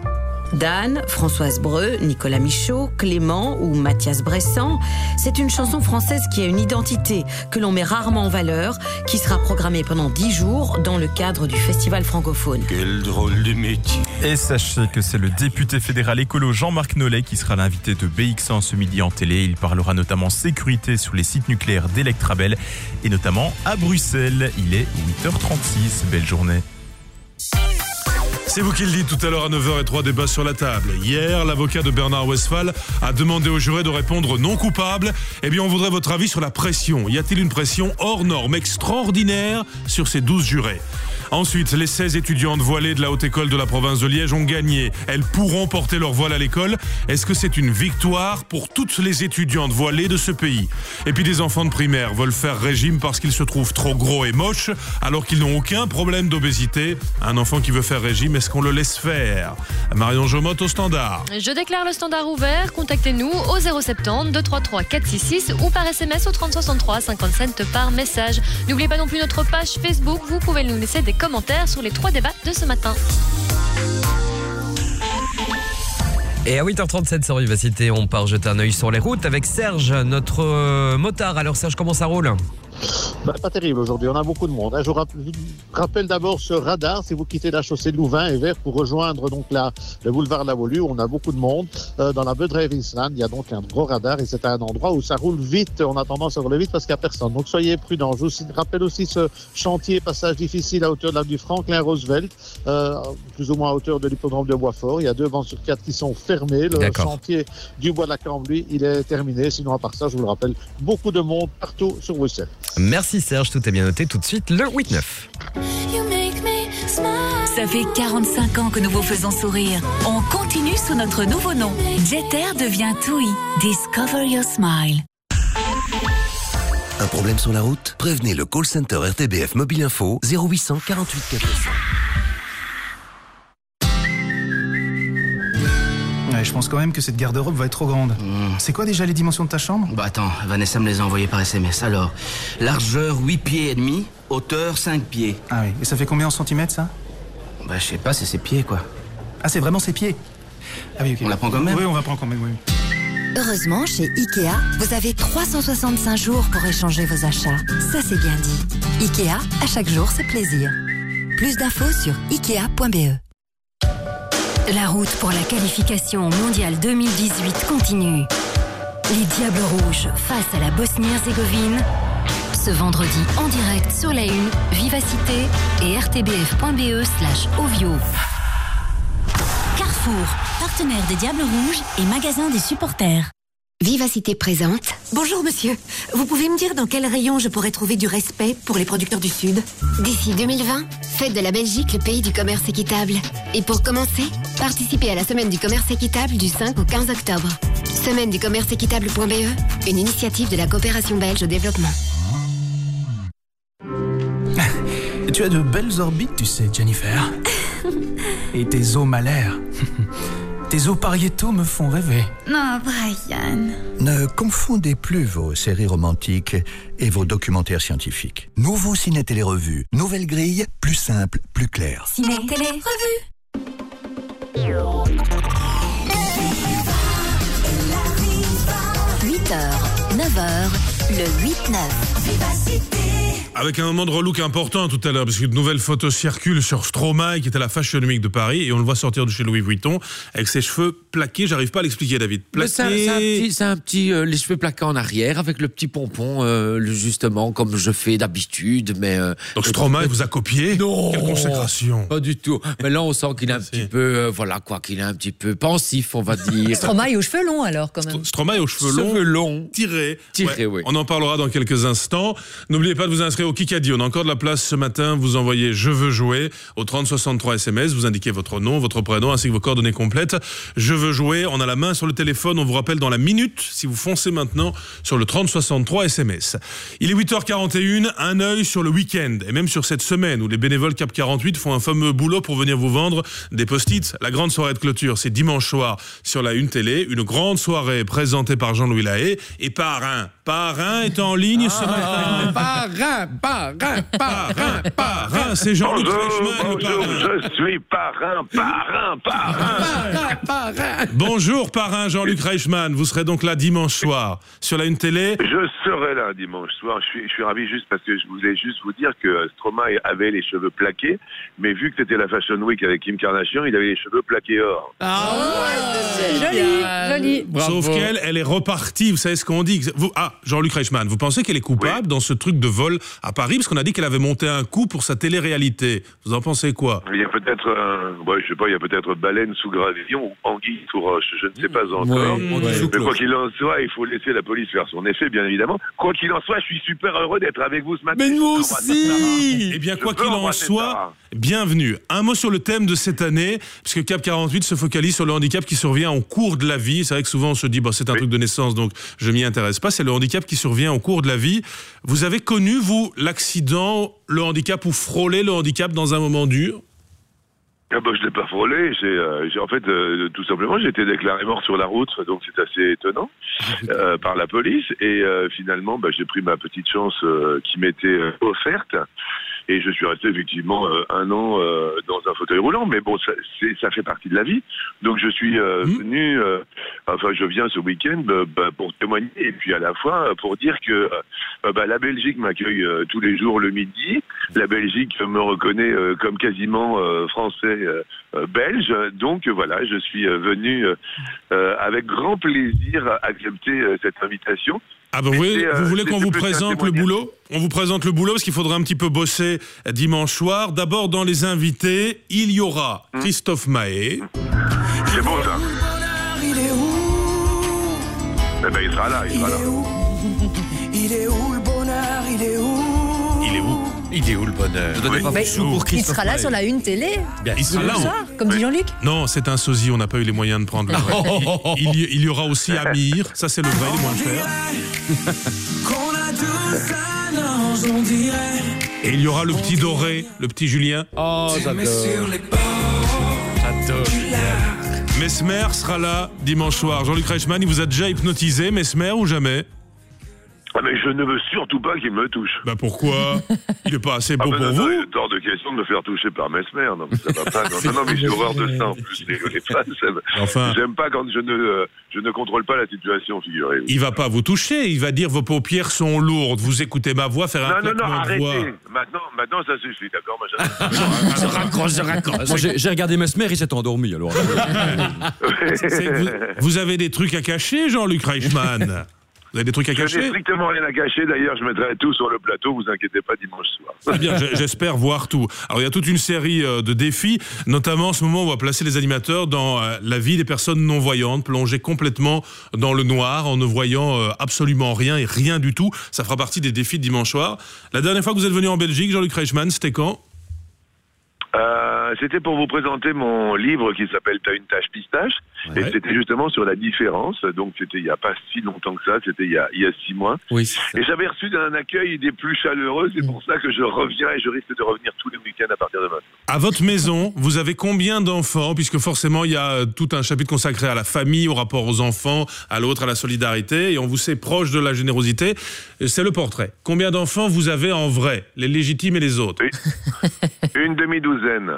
Dan, Françoise Breu, Nicolas Michaud, Clément ou Mathias Bressan, c'est une chanson française qui a une identité, que l'on met rarement en valeur, qui sera programmée pendant 10 jours dans le cadre du festival francophone. Quel drôle de métier. Et sachez que c'est le député fédéral écolo Jean-Marc Nollet qui sera l'invité de BX1 ce midi en télé. Il parlera notamment sécurité sur les sites nucléaires d'Electrabel et notamment à Bruxelles. Il est 8h36. Belle journée. C'est vous qui le dites tout à l'heure à 9h03, débat sur la table. Hier, l'avocat de Bernard Westphal a demandé aux jurés de répondre non coupable. Eh bien, on voudrait votre avis sur la pression. Y a-t-il une pression hors norme extraordinaire sur ces 12 jurés ? Ensuite, les 16 étudiantes voilées de la Haute École de la province de Liège ont gagné. Elles pourront porter leur voile à l'école. Est-ce que c'est une victoire pour toutes les étudiantes voilées de ce pays ? Et puis des enfants de primaire veulent faire régime parce qu'ils se trouvent trop gros et moches, alors qu'ils n'ont aucun problème d'obésité. Un enfant qui veut faire régime, est-ce qu'on le laisse faire ? Marion Jomotte au standard. Je déclare le standard ouvert. Contactez-nous au 070 233 466 ou par SMS au 3063, 50 cents par message. N'oubliez pas non plus notre page Facebook. Vous pouvez nous laisser des commentaires sur les 3 débats de ce matin. Et à 8h37 sur Vivacité, on part jeter un œil sur les routes avec Serge, notre motard. Alors Serge, comment ça roule ? Pas terrible aujourd'hui, on a beaucoup de monde. Je vous rappelle d'abord ce radar, si vous quittez la chaussée de Louvain et Vert pour rejoindre donc le boulevard de la Volue, on a beaucoup de monde. Dans la Bedrevisland, il y a donc un gros radar et c'est un endroit où ça roule vite. On a tendance à rouler vite parce qu'il n'y a personne. Donc soyez prudents. Je vous rappelle aussi ce chantier, passage difficile à hauteur de l'avenue Franklin Roosevelt, plus ou moins à hauteur de l'hippodrome de Boisfort. Il y a 2 bancs sur 4 qui sont fermés. Le chantier du bois de la Cambre, lui, il est terminé. Sinon, à part ça, je vous le rappelle, beaucoup de monde partout sur Bruxelles. Merci Serge, tout est bien noté. Tout de suite, le 8-9. Ça fait 45 ans que nous vous faisons sourire. On continue sous notre nouveau nom. Jeter devient TUI. Discover your smile. Un problème sur la route ? Prévenez le call center RTBF Mobile Info 0800 48 400. Ouais, je pense quand même que cette garde-robe va être trop grande. C'est quoi déjà les dimensions de ta chambre ? Bah attends, Vanessa me les a envoyées par SMS. Alors, largeur 8 pieds et demi, hauteur 5 pieds. Ah oui, et ça fait combien en centimètres ça ? Bah je sais pas, c'est ses pieds quoi. Ah c'est vraiment ses pieds ? Ah oui, ok. On la prend quand même ? Oui, on va prendre quand même, oui. Heureusement, chez Ikea, vous avez 365 jours pour échanger vos achats. Ça c'est bien dit. Ikea, à chaque jour c'est plaisir. Plus d'infos sur ikea.be. La route pour la qualification mondiale 2018 continue. Les Diables Rouges face à la Bosnie-Herzégovine. Ce vendredi en direct sur la 1, Vivacité et rtbf.be/ovio. Carrefour, partenaire des Diables Rouges et magasin des supporters. Vivacité présente. Bonjour monsieur, vous pouvez me dire dans quel rayon je pourrais trouver du respect pour les producteurs du Sud ? D'ici 2020, faites de la Belgique le pays du commerce équitable. Et pour commencer, participez à la semaine du commerce équitable du 5 au 15 octobre. Semaine du commerce équitable.be, une initiative de la coopération belge au développement. Tu as de belles orbites, tu sais, Jennifer. Et tes os malaires. Tes os pariétaux me font rêver. Non, Brian. Ne confondez plus vos séries romantiques et vos documentaires scientifiques. Nouveau Ciné Télé Revue. Nouvelle grille, plus simple, plus claire. Ciné Télé Revue. 8h, 9h, le 8-9. Avec un moment de relook important tout à l'heure, parce qu'une nouvelle photo circule sur Stromae, qui était à la Fashion Week de Paris, et on le voit sortir de chez Louis Vuitton, avec ses cheveux plaqués. J'arrive pas à l'expliquer, David. Plaqués. C'est un petit les cheveux plaqués en arrière, avec le petit pompon, justement, comme je fais d'habitude. Mais donc Stromae vous a copié ? Non. Quelle consécration. Pas du tout. Mais là, on sent qu'il est un petit peu, qu'il est un petit peu pensif, on va dire. Stromae aux cheveux longs, alors, quand même. Stromae aux cheveux longs. Tirés. Oui. On en parlera dans quelques instants. N'oubliez pas de vous inscrire au Kikadi. On a encore de la place ce matin. Vous envoyez « Je veux jouer » au 3063 SMS. Vous indiquez votre nom, votre prénom ainsi que vos coordonnées complètes. « Je veux jouer ». On a la main sur le téléphone. On vous rappelle dans la minute si vous foncez maintenant sur le 3063 SMS. Il est 8h41. Un œil sur le week-end et même sur cette semaine où les bénévoles Cap 48 font un fameux boulot pour venir vous vendre des post-it. La grande soirée de clôture, c'est dimanche soir sur la 1 télé. Une grande soirée présentée par Jean-Louis Lahaye et Parrain. Parrain est en ligne ce matin. Parrain, c'est Jean-Luc Reichmann, le parrain. Je suis parrain. Bonjour, parrain Jean-Luc Reichmann. Vous serez donc là dimanche soir sur la 1 télé. Je serai là dimanche soir. Je suis ravi juste parce que je voulais juste vous dire que Stromae avait les cheveux plaqués, mais vu que c'était la Fashion Week avec Kim Kardashian, il avait les cheveux plaqués or. Joli. Bravo. Sauf qu'elle est repartie. Vous savez ce qu'on dit ? Jean-Luc Reichmann, vous pensez qu'elle est coupable dans ce truc de vol à Paris? Parce qu'on a dit qu'elle avait monté un coup pour sa télé-réalité. Vous en pensez quoi? Il y a peut-être, je sais pas, il y a peut-être baleine sous gravillon ou anguille sous roche, je ne sais pas encore. Mais quoi qu'il en soit, il faut laisser la police faire son effet, bien évidemment. Quoi qu'il en soit, je suis super heureux d'être avec vous ce matin. Mais nous aussi! Eh bien, quoi qu'il en soit, bienvenue. Un mot sur le thème de cette année, puisque Cap 48 se focalise sur le handicap qui survient au cours de la vie. C'est vrai que souvent on se dit, c'est un truc de naissance, donc je m'y intéresse pas. C'est le handicap qui survient au cours de la vie. Vous avez connu, vous, l'accident, le handicap ou frôlé le handicap dans un moment dur? Je l'ai pas frôlé. J'ai en fait, tout simplement, j'ai été déclaré mort sur la route, donc c'est assez étonnant par la police. Et finalement, j'ai pris ma petite chance qui m'était offerte. Et je suis resté effectivement un an dans un fauteuil roulant, mais bon, ça fait partie de la vie. Donc je suis venu, je viens ce week-end pour témoigner et puis à la fois pour dire que la Belgique m'accueille tous les jours le midi. La Belgique me reconnaît comme quasiment français belge. Donc voilà, je suis venu avec grand plaisir accepter cette invitation. Vous voulez qu'on vous présente le boulot? On vous présente le boulot parce qu'il faudra un petit peu bosser dimanche soir. D'abord, dans les invités, il y aura Christophe Mahé. C'est bon, ça. Il est où? Il sera là, Il est où le bonheur? Il est où? Il est où le bonheur? Il sera là sur la une télé. Il sera là. Comme dit Jean-Luc. Non, c'est un sosie, on n'a pas eu les moyens de prendre le vrai. Il y aura aussi Amir, ça c'est le vrai, le moins cher. Et il y aura le petit Doré, le petit Julien. Oh, j'adore. Mesmer sera là dimanche soir. Jean-Luc Reichmann, il vous a déjà hypnotisé, Mesmer, ou jamais? Mais je ne veux surtout pas qu'il me touche. Pourquoi? Il n'est pas assez beau pour vous? Il est hors de question de me faire toucher par Mesmer. Non, ça va pas. Non, mais j'ai horreur de ça en plus. J'aime pas quand je ne contrôle pas la situation, figurez-vous. Il va pas vous toucher. Il va dire vos paupières sont lourdes. Vous écoutez ma voix, faire un claquement de voix. Arrêtez. Maintenant, ça suffit, d'accord? Je raccroche. J'ai regardé Mesmer, il s'est endormi, alors. Vous avez des trucs à cacher, Jean-Luc Reichmann? Vous avez des trucs à cacher? Je n'ai strictement rien à cacher. D'ailleurs, je mettrai tout sur le plateau. Vous inquiétez pas, dimanche soir. Très bien, j'espère voir tout. Alors, il y a toute une série de défis. Notamment, en ce moment, on va placer les animateurs dans la vie des personnes non-voyantes, plongées complètement dans le noir, en ne voyant absolument rien et rien du tout. Ça fera partie des défis de dimanche soir. La dernière fois que vous êtes venu en Belgique, Jean-Luc Reichmann, c'était quand? C'était pour vous présenter mon livre qui s'appelle T'as une tache pistache. Ouais. Et c'était justement sur la différence. Donc c'était il n'y a pas si longtemps que ça, c'était il y a 6 mois. Oui, et j'avais reçu un accueil des plus chaleureux. C'est pour ça que je reviens et je risque de revenir tous les week-ends à partir de maintenant. À votre maison, vous avez combien d'enfants? Puisque forcément, il y a tout un chapitre consacré à la famille, au rapport aux enfants, à l'autre, à la solidarité. Et on vous sait proche de la générosité. C'est le portrait. Combien d'enfants vous avez en vrai? Les légitimes et les autres? Une demi-douzaine.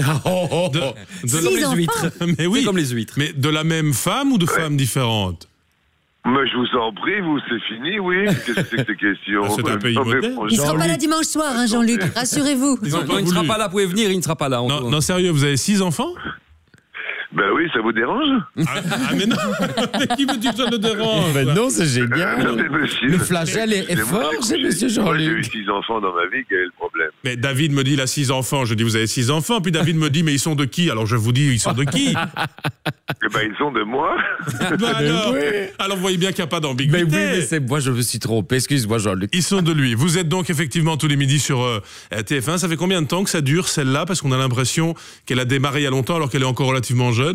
Comme les huîtres. Mais oui, comme les huîtres. Mais de la même femme ou de femmes différentes? Mais je vous en prie, c'est fini, oui. Qu'est-ce que c'est que ces questions? C'est un pays moderne. Il ne sera pas là dimanche soir, Jean-Luc, rassurez-vous. Il ne sera pas là, pour venir, il ne sera pas là. Non, sérieux, vous avez 6 enfants? Ben oui, ça vous dérange? Mais non. Qui me dit que ça le dérange? Non, c'est génial. Non, monsieur, le flagelle est fort, c'est monsieur Jean-Luc. Moi, j'ai eu 6 enfants dans ma vie, quel est le problème? Mais David me dit, il a 6 enfants. Je dis, vous avez 6 enfants. Puis David me dit, mais ils sont de qui? Alors je vous dis, ils sont de qui? Ils sont de moi. Alors vous voyez bien qu'il n'y a pas d'ambiguïté. Mais c'est moi, je me suis trompé. Excuse-moi, Jean-Luc. Ils sont de lui. Vous êtes donc effectivement tous les midis sur TF1. Ça fait combien de temps que ça dure, celle-là? Parce qu'on a l'impression qu'elle a démarré il y a longtemps alors qu'elle est encore relativement jeune.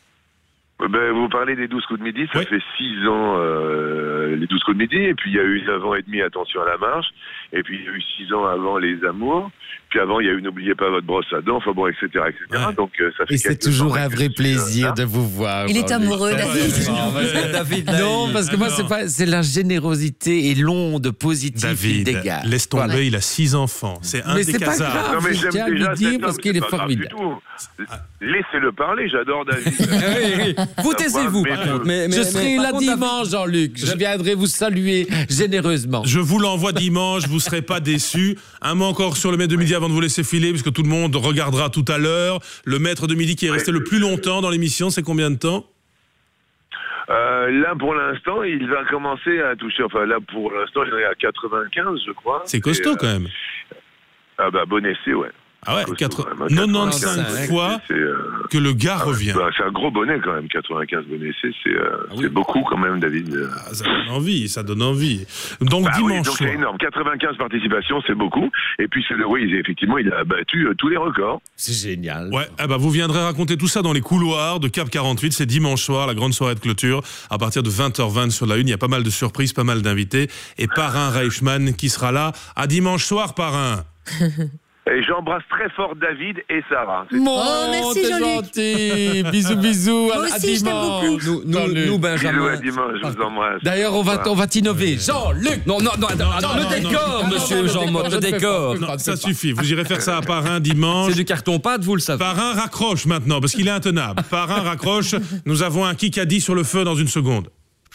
Vous parlez des 12 coups de midi, ça fait 6 ans les 12 coups de midi, et puis il y a eu 9 ans et demi Attention à la marche, et puis il y a eu 6 ans avant Les Amours, puis avant il y a eu N'oubliez pas votre brosse à dents, enfin bon, etc. Ouais. Donc ça fait. Et c'est toujours un vrai plaisir de vous voir. Il est amoureux, David. Non, parce que moi c'est la générosité et l'onde positive qu'il dégage. Laisse tomber, il a 6 enfants, c'est un des casards. Non mais j'aime déjà dire parce qu'il est formidable. Laissez-le parler, j'adore David. Vous taisez-vous, par contre. Je serai là dimanche, Jean-Luc. Je viendrai vous saluer généreusement. Je vous l'envoie dimanche, vous ne serez pas déçus. Un mot encore sur le maître de midi avant de vous laisser filer, puisque tout le monde regardera tout à l'heure. Le maître de midi qui est resté le plus longtemps dans l'émission, c'est combien de temps? Là, pour l'instant, il va commencer à toucher. Enfin, là, pour l'instant, il est à 95, je crois. C'est costaud quand même. Ah bah, bon essai, ouais. Ah ouais, 95 fois que le gars revient. C'est un gros bonnet quand même, 95 bonnets. C'est beaucoup quand même, David. Ça donne envie. Donc dimanche donc c'est énorme. 95 participations, c'est beaucoup. Et puis effectivement, il a battu tous les records. C'est génial. Ouais, vous viendrez raconter tout ça dans les couloirs de Cap 48. C'est dimanche soir, la grande soirée de clôture. À partir de 20h20 sur la Une, il y a pas mal de surprises, pas mal d'invités. Et Parrain Reichmann qui sera là. À dimanche soir, Parrain. Et j'embrasse très fort David et Sarah. Merci Jean-Luc. Gentil. Bisous. Moi aussi, je t'aime beaucoup. Nous, Benjamin. Bisous à dimanche, je vous embrasse. D'ailleurs, on va t'innover. Jean-Luc. Non, le décor, monsieur Jean-Mott, le décor. Non, ça suffit. Vous irez faire ça à Parrain dimanche. C'est du carton-pâte, vous le savez. Parrain raccroche maintenant, parce qu'il est intenable. Parrain raccroche. Nous avons un Kikadi sur le feu dans une seconde.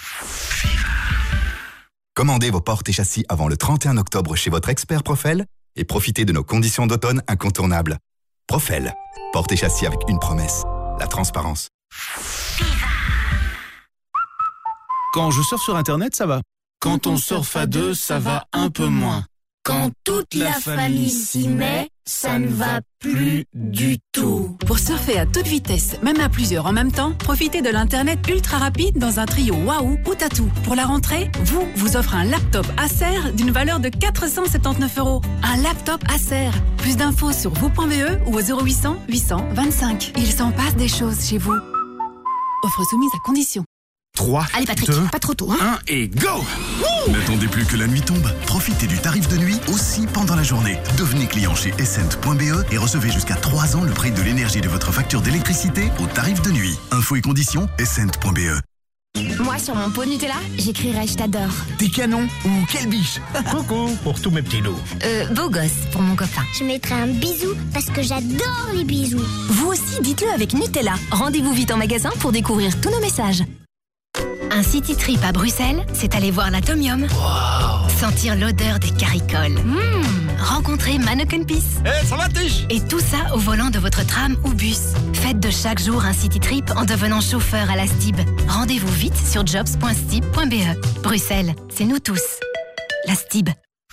Commandez vos portes et châssis avant le 31 octobre chez votre expert Profel et profitez de nos conditions d'automne incontournables. Profel, porte et châssis avec une promesse, la transparence. Quand je surfe sur Internet, ça va. Quand on surfe à deux, ça va un peu moins. Quand toute la famille s'y met, ça ne va plus du tout. Pour surfer à toute vitesse, même à plusieurs en même temps, profitez de l'Internet ultra rapide dans un trio Wahoo ou Tatou. Pour la rentrée, vous offre un laptop Acer d'une valeur de 479 €. Un laptop Acer. Plus d'infos sur vous.be ou au 0800 800 25. Il s'en passe des choses chez vous. Offre soumise à condition. 3, Allez Patrick, 2, pas trop tôt, hein. 1 et go! N'attendez plus que la nuit tombe. Profitez du tarif de nuit aussi pendant la journée. Devenez client chez Essent.be et recevez jusqu'à 3 ans le prix de l'énergie de votre facture d'électricité au tarif de nuit. Infos et conditions, Essent.be. Moi, sur mon pot Nutella, j'écrirai je t'adore. T'es canon ou quelle biche? Coucou pour tous mes petits loups. Beau gosse pour mon copain. Je mettrai un bisou parce que j'adore les bisous. Vous aussi, dites-le avec Nutella. Rendez-vous vite en magasin pour découvrir tous nos messages. Un city trip à Bruxelles, c'est aller voir l'Atomium. Sentir l'odeur des caricoles. Rencontrer Manneken Pis. Ça va, Tige? Et tout ça au volant de votre tram ou bus. Faites de chaque jour un city trip en devenant chauffeur à la STIB. Rendez-vous vite sur jobs.stib.be. Bruxelles, c'est nous tous. La STIB.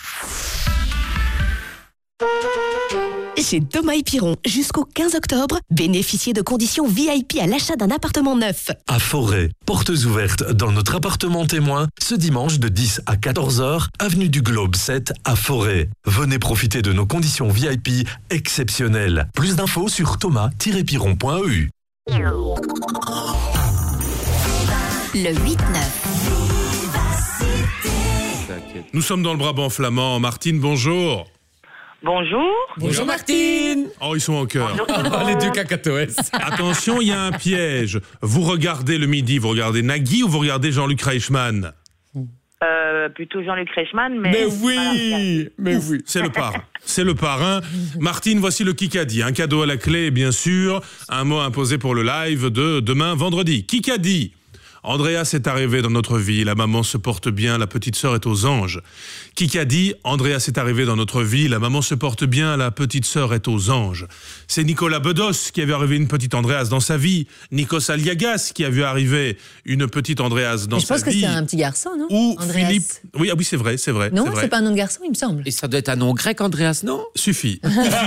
Chez Thomas et Piron, jusqu'au 15 octobre, bénéficiez de conditions VIP à l'achat d'un appartement neuf. À Forêt, portes ouvertes dans notre appartement témoin, ce dimanche de 10 à 14h, avenue du Globe 7 à Forêt. Venez profiter de nos conditions VIP exceptionnelles. Plus d'infos sur thomas-piron.eu. Le 8-9. Nous sommes dans le Brabant flamand. Martine, bonjour. Bonjour. Bonjour Martine. Oh, ils sont en cœur. Les deux cacatoès. Attention, il y a un piège. Vous regardez le midi, vous regardez Nagui ou vous regardez Jean-Luc Reichmann? Plutôt Jean-Luc Reichmann, mais oui. C'est le parrain. C'est le parrain. Martine, voici le Kikadi. Un cadeau à la clé, bien sûr. Un mot imposé pour le live de demain, vendredi. Kikadi. Andreas est arrivé dans notre vie, la maman se porte bien, la petite sœur est aux anges. Kikadi, Andreas est arrivé dans notre vie, la maman se porte bien, la petite sœur est aux anges. C'est Nicolas Bedos qui a vu arriver une petite Andreas dans sa vie, Nikos Aliagas qui a vu arriver une petite Andreas dans sa vie. Je pense que c'est un petit garçon, non? Ou Andreas. Philippe. Oui, c'est vrai. Non, c'est pas un nom de garçon, il me semble. Et ça doit être un nom grec, Andreas, non? Suffit.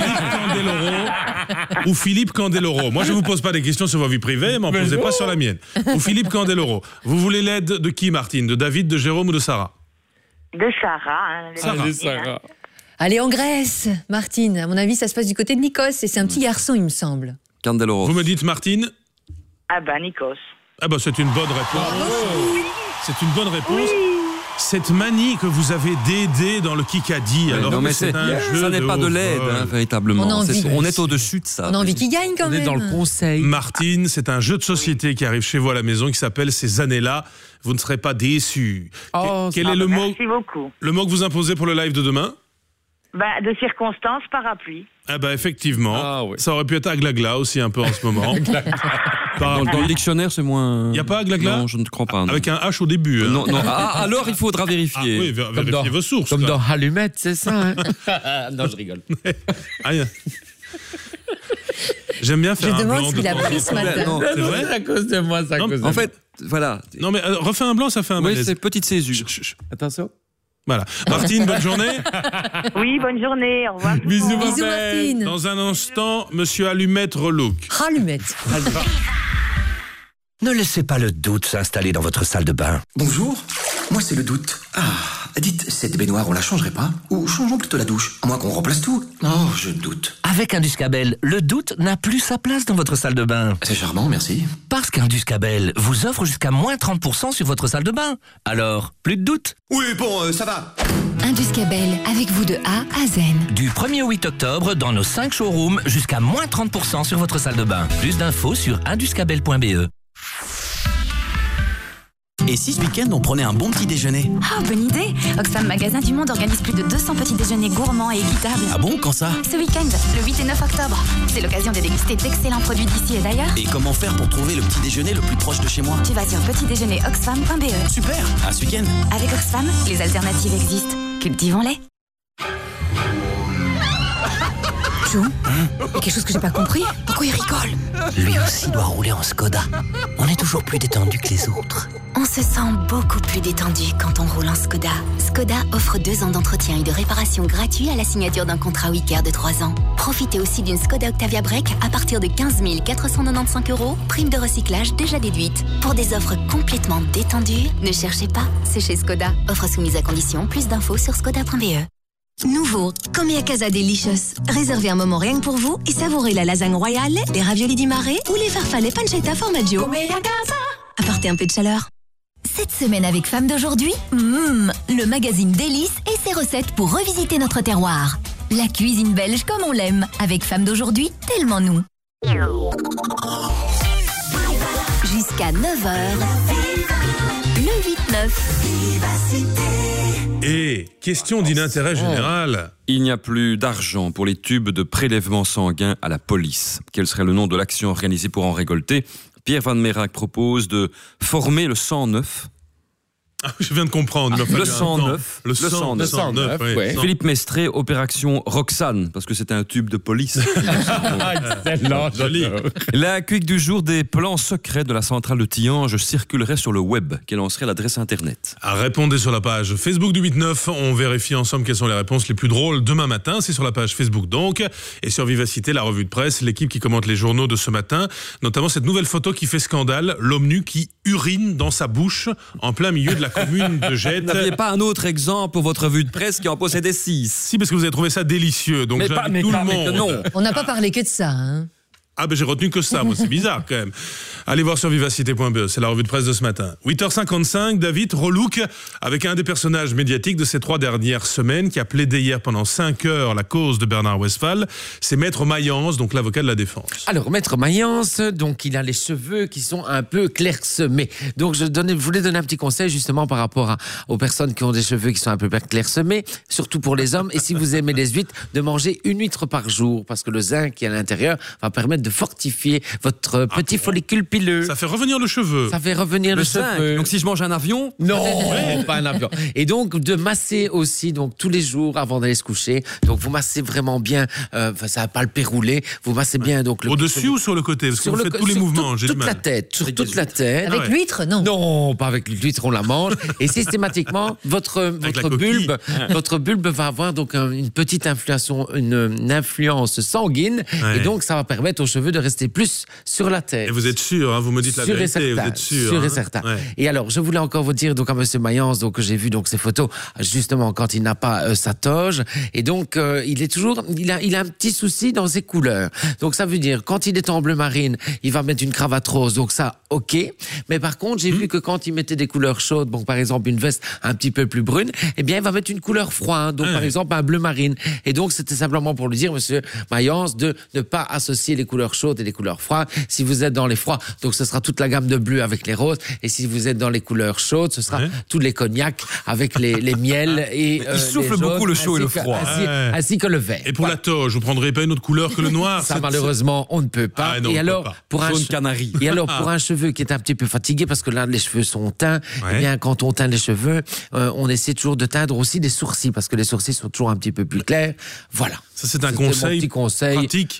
Ou Philippe Candeloro. Moi, je vous pose pas des questions sur vos vies privées, m'en posez pas sur la mienne. Ou Philippe Candeloro. Vous voulez l'aide de qui, Martine? De David, de Jérôme ou de Sarah? De Sarah. Sarah. Allez, en Grèce, Martine. À mon avis, ça se passe du côté de Nikos et c'est un petit garçon, il me semble. Candeloro. Vous me dites Martine? Ah bah, Nikos. Ah bah, c'est une bonne réponse. C'est une bonne réponse. Cette manie que vous avez d'aider dans le Kikadi, alors non, mais c'est un jeu ça n'est pas de l'aide, véritablement. On est au-dessus de ça. On a envie qu'il gagne quand même. On est dans le conseil. Martine, c'est un jeu de société qui arrive chez vous à la maison qui s'appelle Ces années-là. Vous ne serez pas déçus. Quel est le mot? Merci beaucoup. Le mot que vous imposez pour le live de demain? De circonstances, parapluie. Ah bah effectivement, oui. Ça aurait pu être aglagla aussi un peu en ce moment. Dans le dictionnaire, c'est moins... Il n'y a pas aglagla? Non, je ne crois pas. Non. Avec un H au début. Non. Alors il faudra vérifier. Oui, vérifiez vos sources. Comme dans Allumette, c'est ça, hein? Non, je rigole. Rien. J'aime bien faire Je un demande blanc. ce qu'il a pris ce matin. Non, C'est vrai c'est à cause de moi, c'est à Non, cause de en moi. fait- En fait, voilà. Non, mais refais un blanc, ça fait un Oui, malaise. c'est petite césure. Attention. Voilà. Martine, bonne journée. Oui, bonne journée. Au revoir. Bisous, Bisous, Martine. Dans un instant, monsieur Allumette Relook. Allumette. Ne laissez pas le doute s'installer dans votre salle de bain. Bonjour, moi c'est le doute. Dites, cette baignoire, on la changerait pas? Ou changeons plutôt la douche? À moins qu'on remplace tout. Oh, je doute. Avec Induscabel, le doute n'a plus sa place dans votre salle de bain. C'est charmant, merci. Parce qu'Induscabel vous offre jusqu'à moins 30% sur votre salle de bain. Alors, plus de doute. Oui, bon, ça va. Induscabel, avec vous de A à Z. Du 1er au 8 octobre, dans nos 5 showrooms, jusqu'à moins 30% sur votre salle de bain. Plus d'infos sur induscabel.be. Et si ce week-end on prenait un bon petit déjeuner? Oh, bonne idée. Oxfam Magasin du Monde organise plus de 200 petits déjeuners gourmands et équitables. Ah bon, quand ça? Ce week-end, le 8 et 9 octobre. C'est l'occasion de déguster d'excellents produits d'ici et d'ailleurs. Et comment faire pour trouver le petit déjeuner le plus proche de chez moi? Tu vas sur petitdéjeuneroxfam.be. Super, à ce week-end. Avec Oxfam, les alternatives existent. Cultivons-les. Joe, il y a quelque chose que j'ai pas compris. Pourquoi il rigole? Lui aussi doit rouler en Skoda. On est toujours plus détendu que les autres. On se sent beaucoup plus détendu quand on roule en Skoda. Skoda offre 2 ans d'entretien et de réparation gratuits à la signature d'un contrat Wicker de 3 ans. Profitez aussi d'une Skoda Octavia Break à partir de 15 495 €, prime de recyclage déjà déduite. Pour des offres complètement détendues, ne cherchez pas, c'est chez Skoda. Offre soumise à condition, plus d'infos sur skoda.be. Nouveau, Comia Casa Delicious. Réservez un moment rien que pour vous et savourez la lasagne royale, les raviolis di mare ou les farfalle pancetta formaggio. Apportez un peu de chaleur. Cette semaine avec Femmes d'aujourd'hui, le magazine Délices et ses recettes pour revisiter notre terroir. La cuisine belge comme on l'aime, avec Femmes d'aujourd'hui, tellement nous. Jusqu'à 9h, le 8-9. Et question d'intérêt général. Il n'y a plus d'argent pour les tubes de prélèvement sanguin à la police. Quel serait le nom de l'action organisée pour en récolter? Pierre Van Meirac propose de former le 109. Je viens de comprendre. Il m'a fallu Le un 109. temps. Le 109, oui. Ouais. Philippe Mestré, opération Roxane, parce que c'était un tube de police. Excellent, joli. La quick du jour, des plans secrets de la centrale de Tillange circulerait sur le web. Quelle en serait l'adresse internet? Répondez sur la page Facebook du 8-9. On vérifie ensemble quelles sont les réponses les plus drôles demain matin. C'est sur la page Facebook donc. Et sur Vivacité, la revue de presse, l'équipe qui commente les journaux de ce matin. Notamment cette nouvelle photo qui fait scandale. L'homme nu qui urine dans sa bouche en plein milieu de la commune de Jette. Vous n'aviez pas un autre exemple pour votre revue de presse qui en possédait 6? Si, parce que vous avez trouvé ça délicieux. Donc j'invite tout le monde. Non. On n'a pas parlé que de ça. Hein. Ah ben j'ai retenu que ça, moi c'est bizarre quand même. Allez voir sur vivacité.be, c'est la revue de presse de ce matin. 8h55, David Relook, avec un des personnages médiatiques de ces 3 dernières semaines, qui a plaidé hier pendant 5 heures la cause de Bernard Westphal, c'est Maître Mayence, donc l'avocat de la défense. Alors, Maître Mayence, donc il a les cheveux qui sont un peu clairsemés. Donc je voulais donner un petit conseil justement par rapport aux personnes qui ont des cheveux qui sont un peu clairsemés, surtout pour les hommes. Et si vous aimez les huîtres, de manger une huître par jour, parce que le zinc qui est à l'intérieur va permettre de fortifier votre petit follicule pileux. Ça fait revenir le cheveu. Ça fait revenir le cheveu. Donc si je mange un avion? Non, pas un avion. Et donc de masser aussi donc tous les jours avant d'aller se coucher. Donc vous massez vraiment bien, ça va pas le pérouler. Vous massez bien donc le au-dessus ou sur le côté, parce que vous faites tous les mouvements. Sur toute la tête. Avec l'huître, non. Non, pas avec l'huître, on la mange. Et systématiquement, votre bulbe va avoir donc une petite une influence sanguine, et donc ça va permettre aux cheveux de rester plus sur la tête. Et vous êtes sûr, hein, vous me dites la vérité, vous êtes sûr. Sûr et certain. Ouais. Et alors, je voulais encore vous dire donc à Monsieur Mayence, donc j'ai vu donc ces photos justement quand il n'a pas sa toge, et donc il est toujours, il a un petit souci dans ses couleurs. Donc ça veut dire quand il est en bleu marine, il va mettre une cravate rose, donc ça, ok. Mais par contre, j'ai vu que quand il mettait des couleurs chaudes, donc par exemple une veste un petit peu plus brune, eh bien il va mettre une couleur froide, donc par exemple un bleu marine. Et donc c'était simplement pour lui dire, Monsieur Mayence, de ne pas associer les couleurs chaudes et les couleurs froides. Si vous êtes dans les froids, donc ce sera toute la gamme de bleu avec les roses. Et si vous êtes dans les couleurs chaudes, ce sera tous les cognacs avec les miels et il souffle beaucoup le chaud et le froid. Ainsi que le vert. Et pour la toge, vous prendrez pas une autre couleur que le noir? Ça malheureusement, on ne peut pas. Non, et alors pour un canari. Et alors pour un cheveu qui est un petit peu fatigué, parce que là les cheveux sont teints, eh bien quand on teint les cheveux, on essaie toujours de teindre aussi des sourcils, parce que les sourcils sont toujours un petit peu plus clairs. Voilà. Ça c'est un conseil mon petit conseil pratique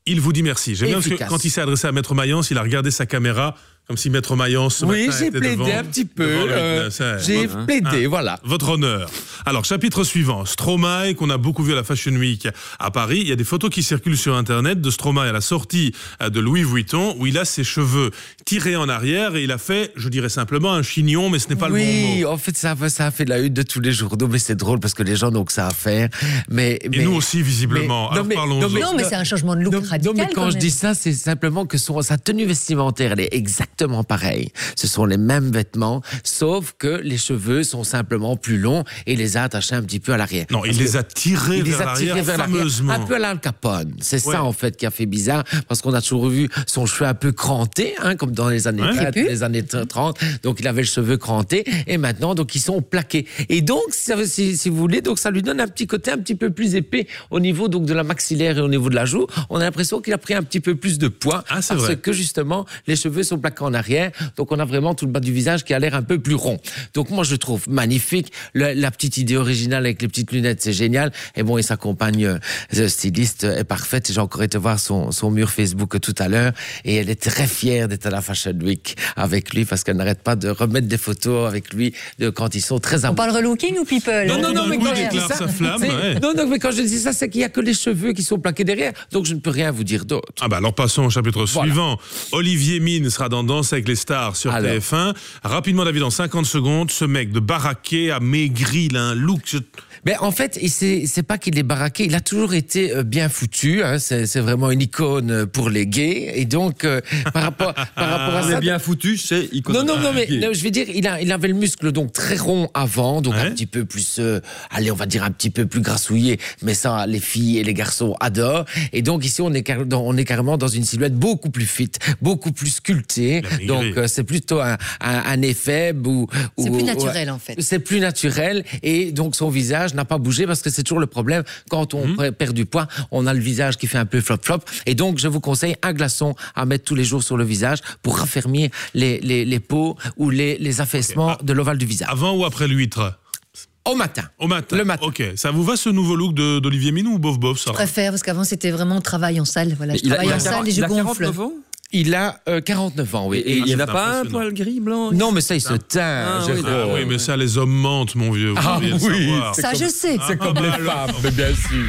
Il vous dit merci. J'aime bien parce que Efficace. quand il s'est adressé à Maître Mayence, il a regardé sa caméra comme si Maître Mayence ce Oui, matin j'ai était plaidé devant- un petit peu. devant lui. J'ai plaidé, voilà. Votre honneur. Alors, chapitre suivant. Stromae, qu'on a beaucoup vu à la Fashion Week à Paris. Il y a des photos qui circulent sur Internet de Stromae à la sortie de Louis Vuitton, où il a ses cheveux tirés en arrière et il a fait, je dirais simplement, un chignon, mais ce n'est pas le bon mot. Oui, en fait, ça a fait la une de tous les journaux, mais c'est drôle parce que les gens n'ont que ça à faire. Mais nous aussi, visiblement. Alors, parlons-en. Non, mais c'est un changement de look radical. Non, mais quand je même. dis ça, c'est simplement que sa tenue vestimentaire, elle est exactement pareille. Ce sont les mêmes vêtements, sauf que les cheveux sont simplement plus longs et les a attachés un petit peu à l'arrière. Non, il les a tirés vers l'arrière, fameusement. Un peu à l'Al Capone. C'est Ouais. ça, en fait, qui a fait bizarre, parce qu'on a toujours vu son cheveu un peu cranté, hein, comme dans les années 20, les années 30. Donc, il avait le cheveu cranté, et maintenant, donc, ils sont plaqués. Et donc, si vous voulez, donc, ça lui donne un petit côté un petit peu plus épais au niveau, donc, de la maxillaire et au niveau de la joue. On a l'impression qu'il a pris un petit peu plus de poids, parce vrai. que, justement, les cheveux sont plaqués en arrière. Donc, on a vraiment tout le bas du visage qui a l'air un peu plus rond. Donc, moi, je trouve magnifique. La petite idée originale avec les petites lunettes, c'est génial. Et bon, il s'accompagne, le styliste est parfaite. J'ai encore été voir son mur Facebook tout à l'heure. Et elle est très fière d'être à la Fashion Week avec lui parce qu'elle n'arrête pas de remettre des photos avec lui quand ils sont très On parle relooking ou people? Non, mais quand je dis déclare ça, sa flamme, c'est- ouais. non, mais quand je dis ça, c'est qu'il y a que les cheveux qui sont plaqués derrière. Donc, je ne peux rien vous dire d'autre. Ah bah alors passons au chapitre Voilà. suivant. Olivier Mine sera dans Danse avec les stars sur Alors. TF1. Rapidement, David, en 50 secondes, ce mec de baraqué a maigri, il a un look... Mais en fait, c'est pas qu'il est baraqué, il a toujours été bien foutu. Hein, c'est vraiment une icône pour les gays. Et donc, par rapport à ça, bien foutu, c'est icône. Non, mais je vais dire, il avait le muscle donc très rond avant, donc un petit peu plus, allez, on va dire un petit peu plus grassouillé, mais ça, les filles et les garçons adorent. Et donc ici, on est carrément dans une silhouette beaucoup plus fit, beaucoup plus sculptée. Donc c'est plutôt un effet où C'est plus naturel, en fait. C'est plus naturel et donc son visage n'a pas bougé parce que c'est toujours le problème quand on perd du poids, on a le visage qui fait un peu flop-flop. Et donc je vous conseille un glaçon à mettre tous les jours sur le visage pour raffermir les peaux ou les affaissements de l'ovale du visage. Avant ou après l'huître? Au matin. Au matin. Le matin. Ok. Ça vous va ce nouveau look d'Olivier Mine ou bof ça? Je préfère, parce qu'avant, c'était vraiment travail en salle. Voilà, je Il a- travaille il a en salle 40 et je il a gonfle. 49 ans Il a 49 ans, oui. Et il n'a c'est pas un impressionnant. poil gris, blanc? Non, mais ça, il se teint. Ah, oui, Jérôme. Ah oui, mais ça, les hommes mentent, mon vieux. Vous Ah deviez le oui, savoir. Ça, je sais. C'est comme les femmes, mais bien sûr.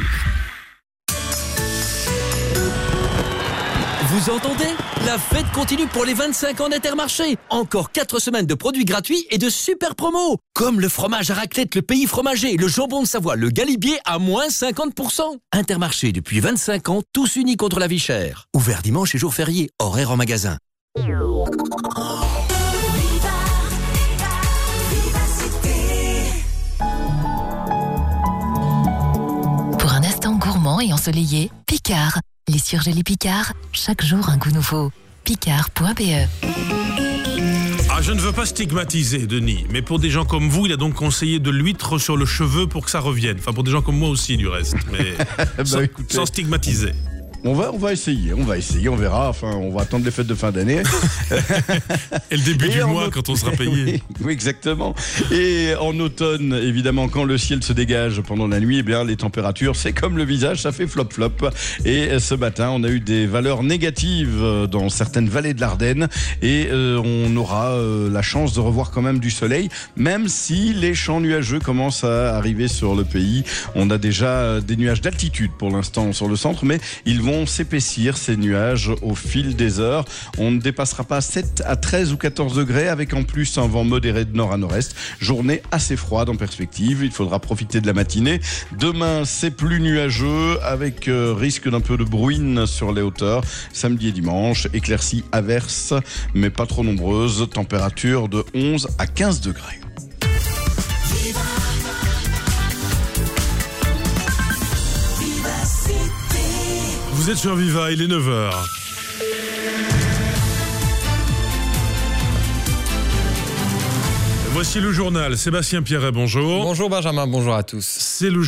Vous entendez? La fête continue pour les 25 ans d'Intermarché. Encore 4 semaines de produits gratuits et de super promos. Comme le fromage à raclette, le pays fromager, le jambon de Savoie, le galibier à moins 50%. Intermarché depuis 25 ans, tous unis contre la vie chère. Ouvert dimanche et jours fériés, horaire en magasin. Pour un instant gourmand et ensoleillé, Picard. Les surgelés Picard, chaque jour un goût nouveau. Picard.be. Ah, je ne veux pas stigmatiser, Denis, mais pour des gens comme vous, il a donc conseillé de l'huître sur le cheveu pour que ça revienne. Enfin, pour des gens comme moi aussi, du reste, mais sans stigmatiser. On va essayer, on verra. Enfin, on va attendre les fêtes de fin d'année. Et le début du en mois, quand on sera payé. Oui, exactement. Et en automne, évidemment, quand le ciel se dégage pendant la nuit, eh bien, les températures, c'est comme le visage, ça fait flop-flop. Et ce matin, on a eu des valeurs négatives dans certaines vallées de l'Ardenne. Et on aura la chance de revoir quand même du soleil, même si les champs nuageux commencent à arriver sur le pays. On a déjà des nuages d'altitude pour l'instant sur le centre, mais ils vont s'épaissir ces nuages au fil des heures. On ne dépassera pas 7 à 13 ou 14 degrés avec en plus un vent modéré de nord à nord-est. Journée assez froide en perspective. Il faudra profiter de la matinée. Demain, c'est plus nuageux avec risque d'un peu de bruine sur les hauteurs. Samedi et dimanche, éclaircies, averses, mais pas trop nombreuses. Température de 11 à 15 degrés. Vous êtes sur Viva, il est 9h. Voici le journal. Sébastien Pierret, bonjour. Bonjour Benjamin, bonjour à tous. C'est le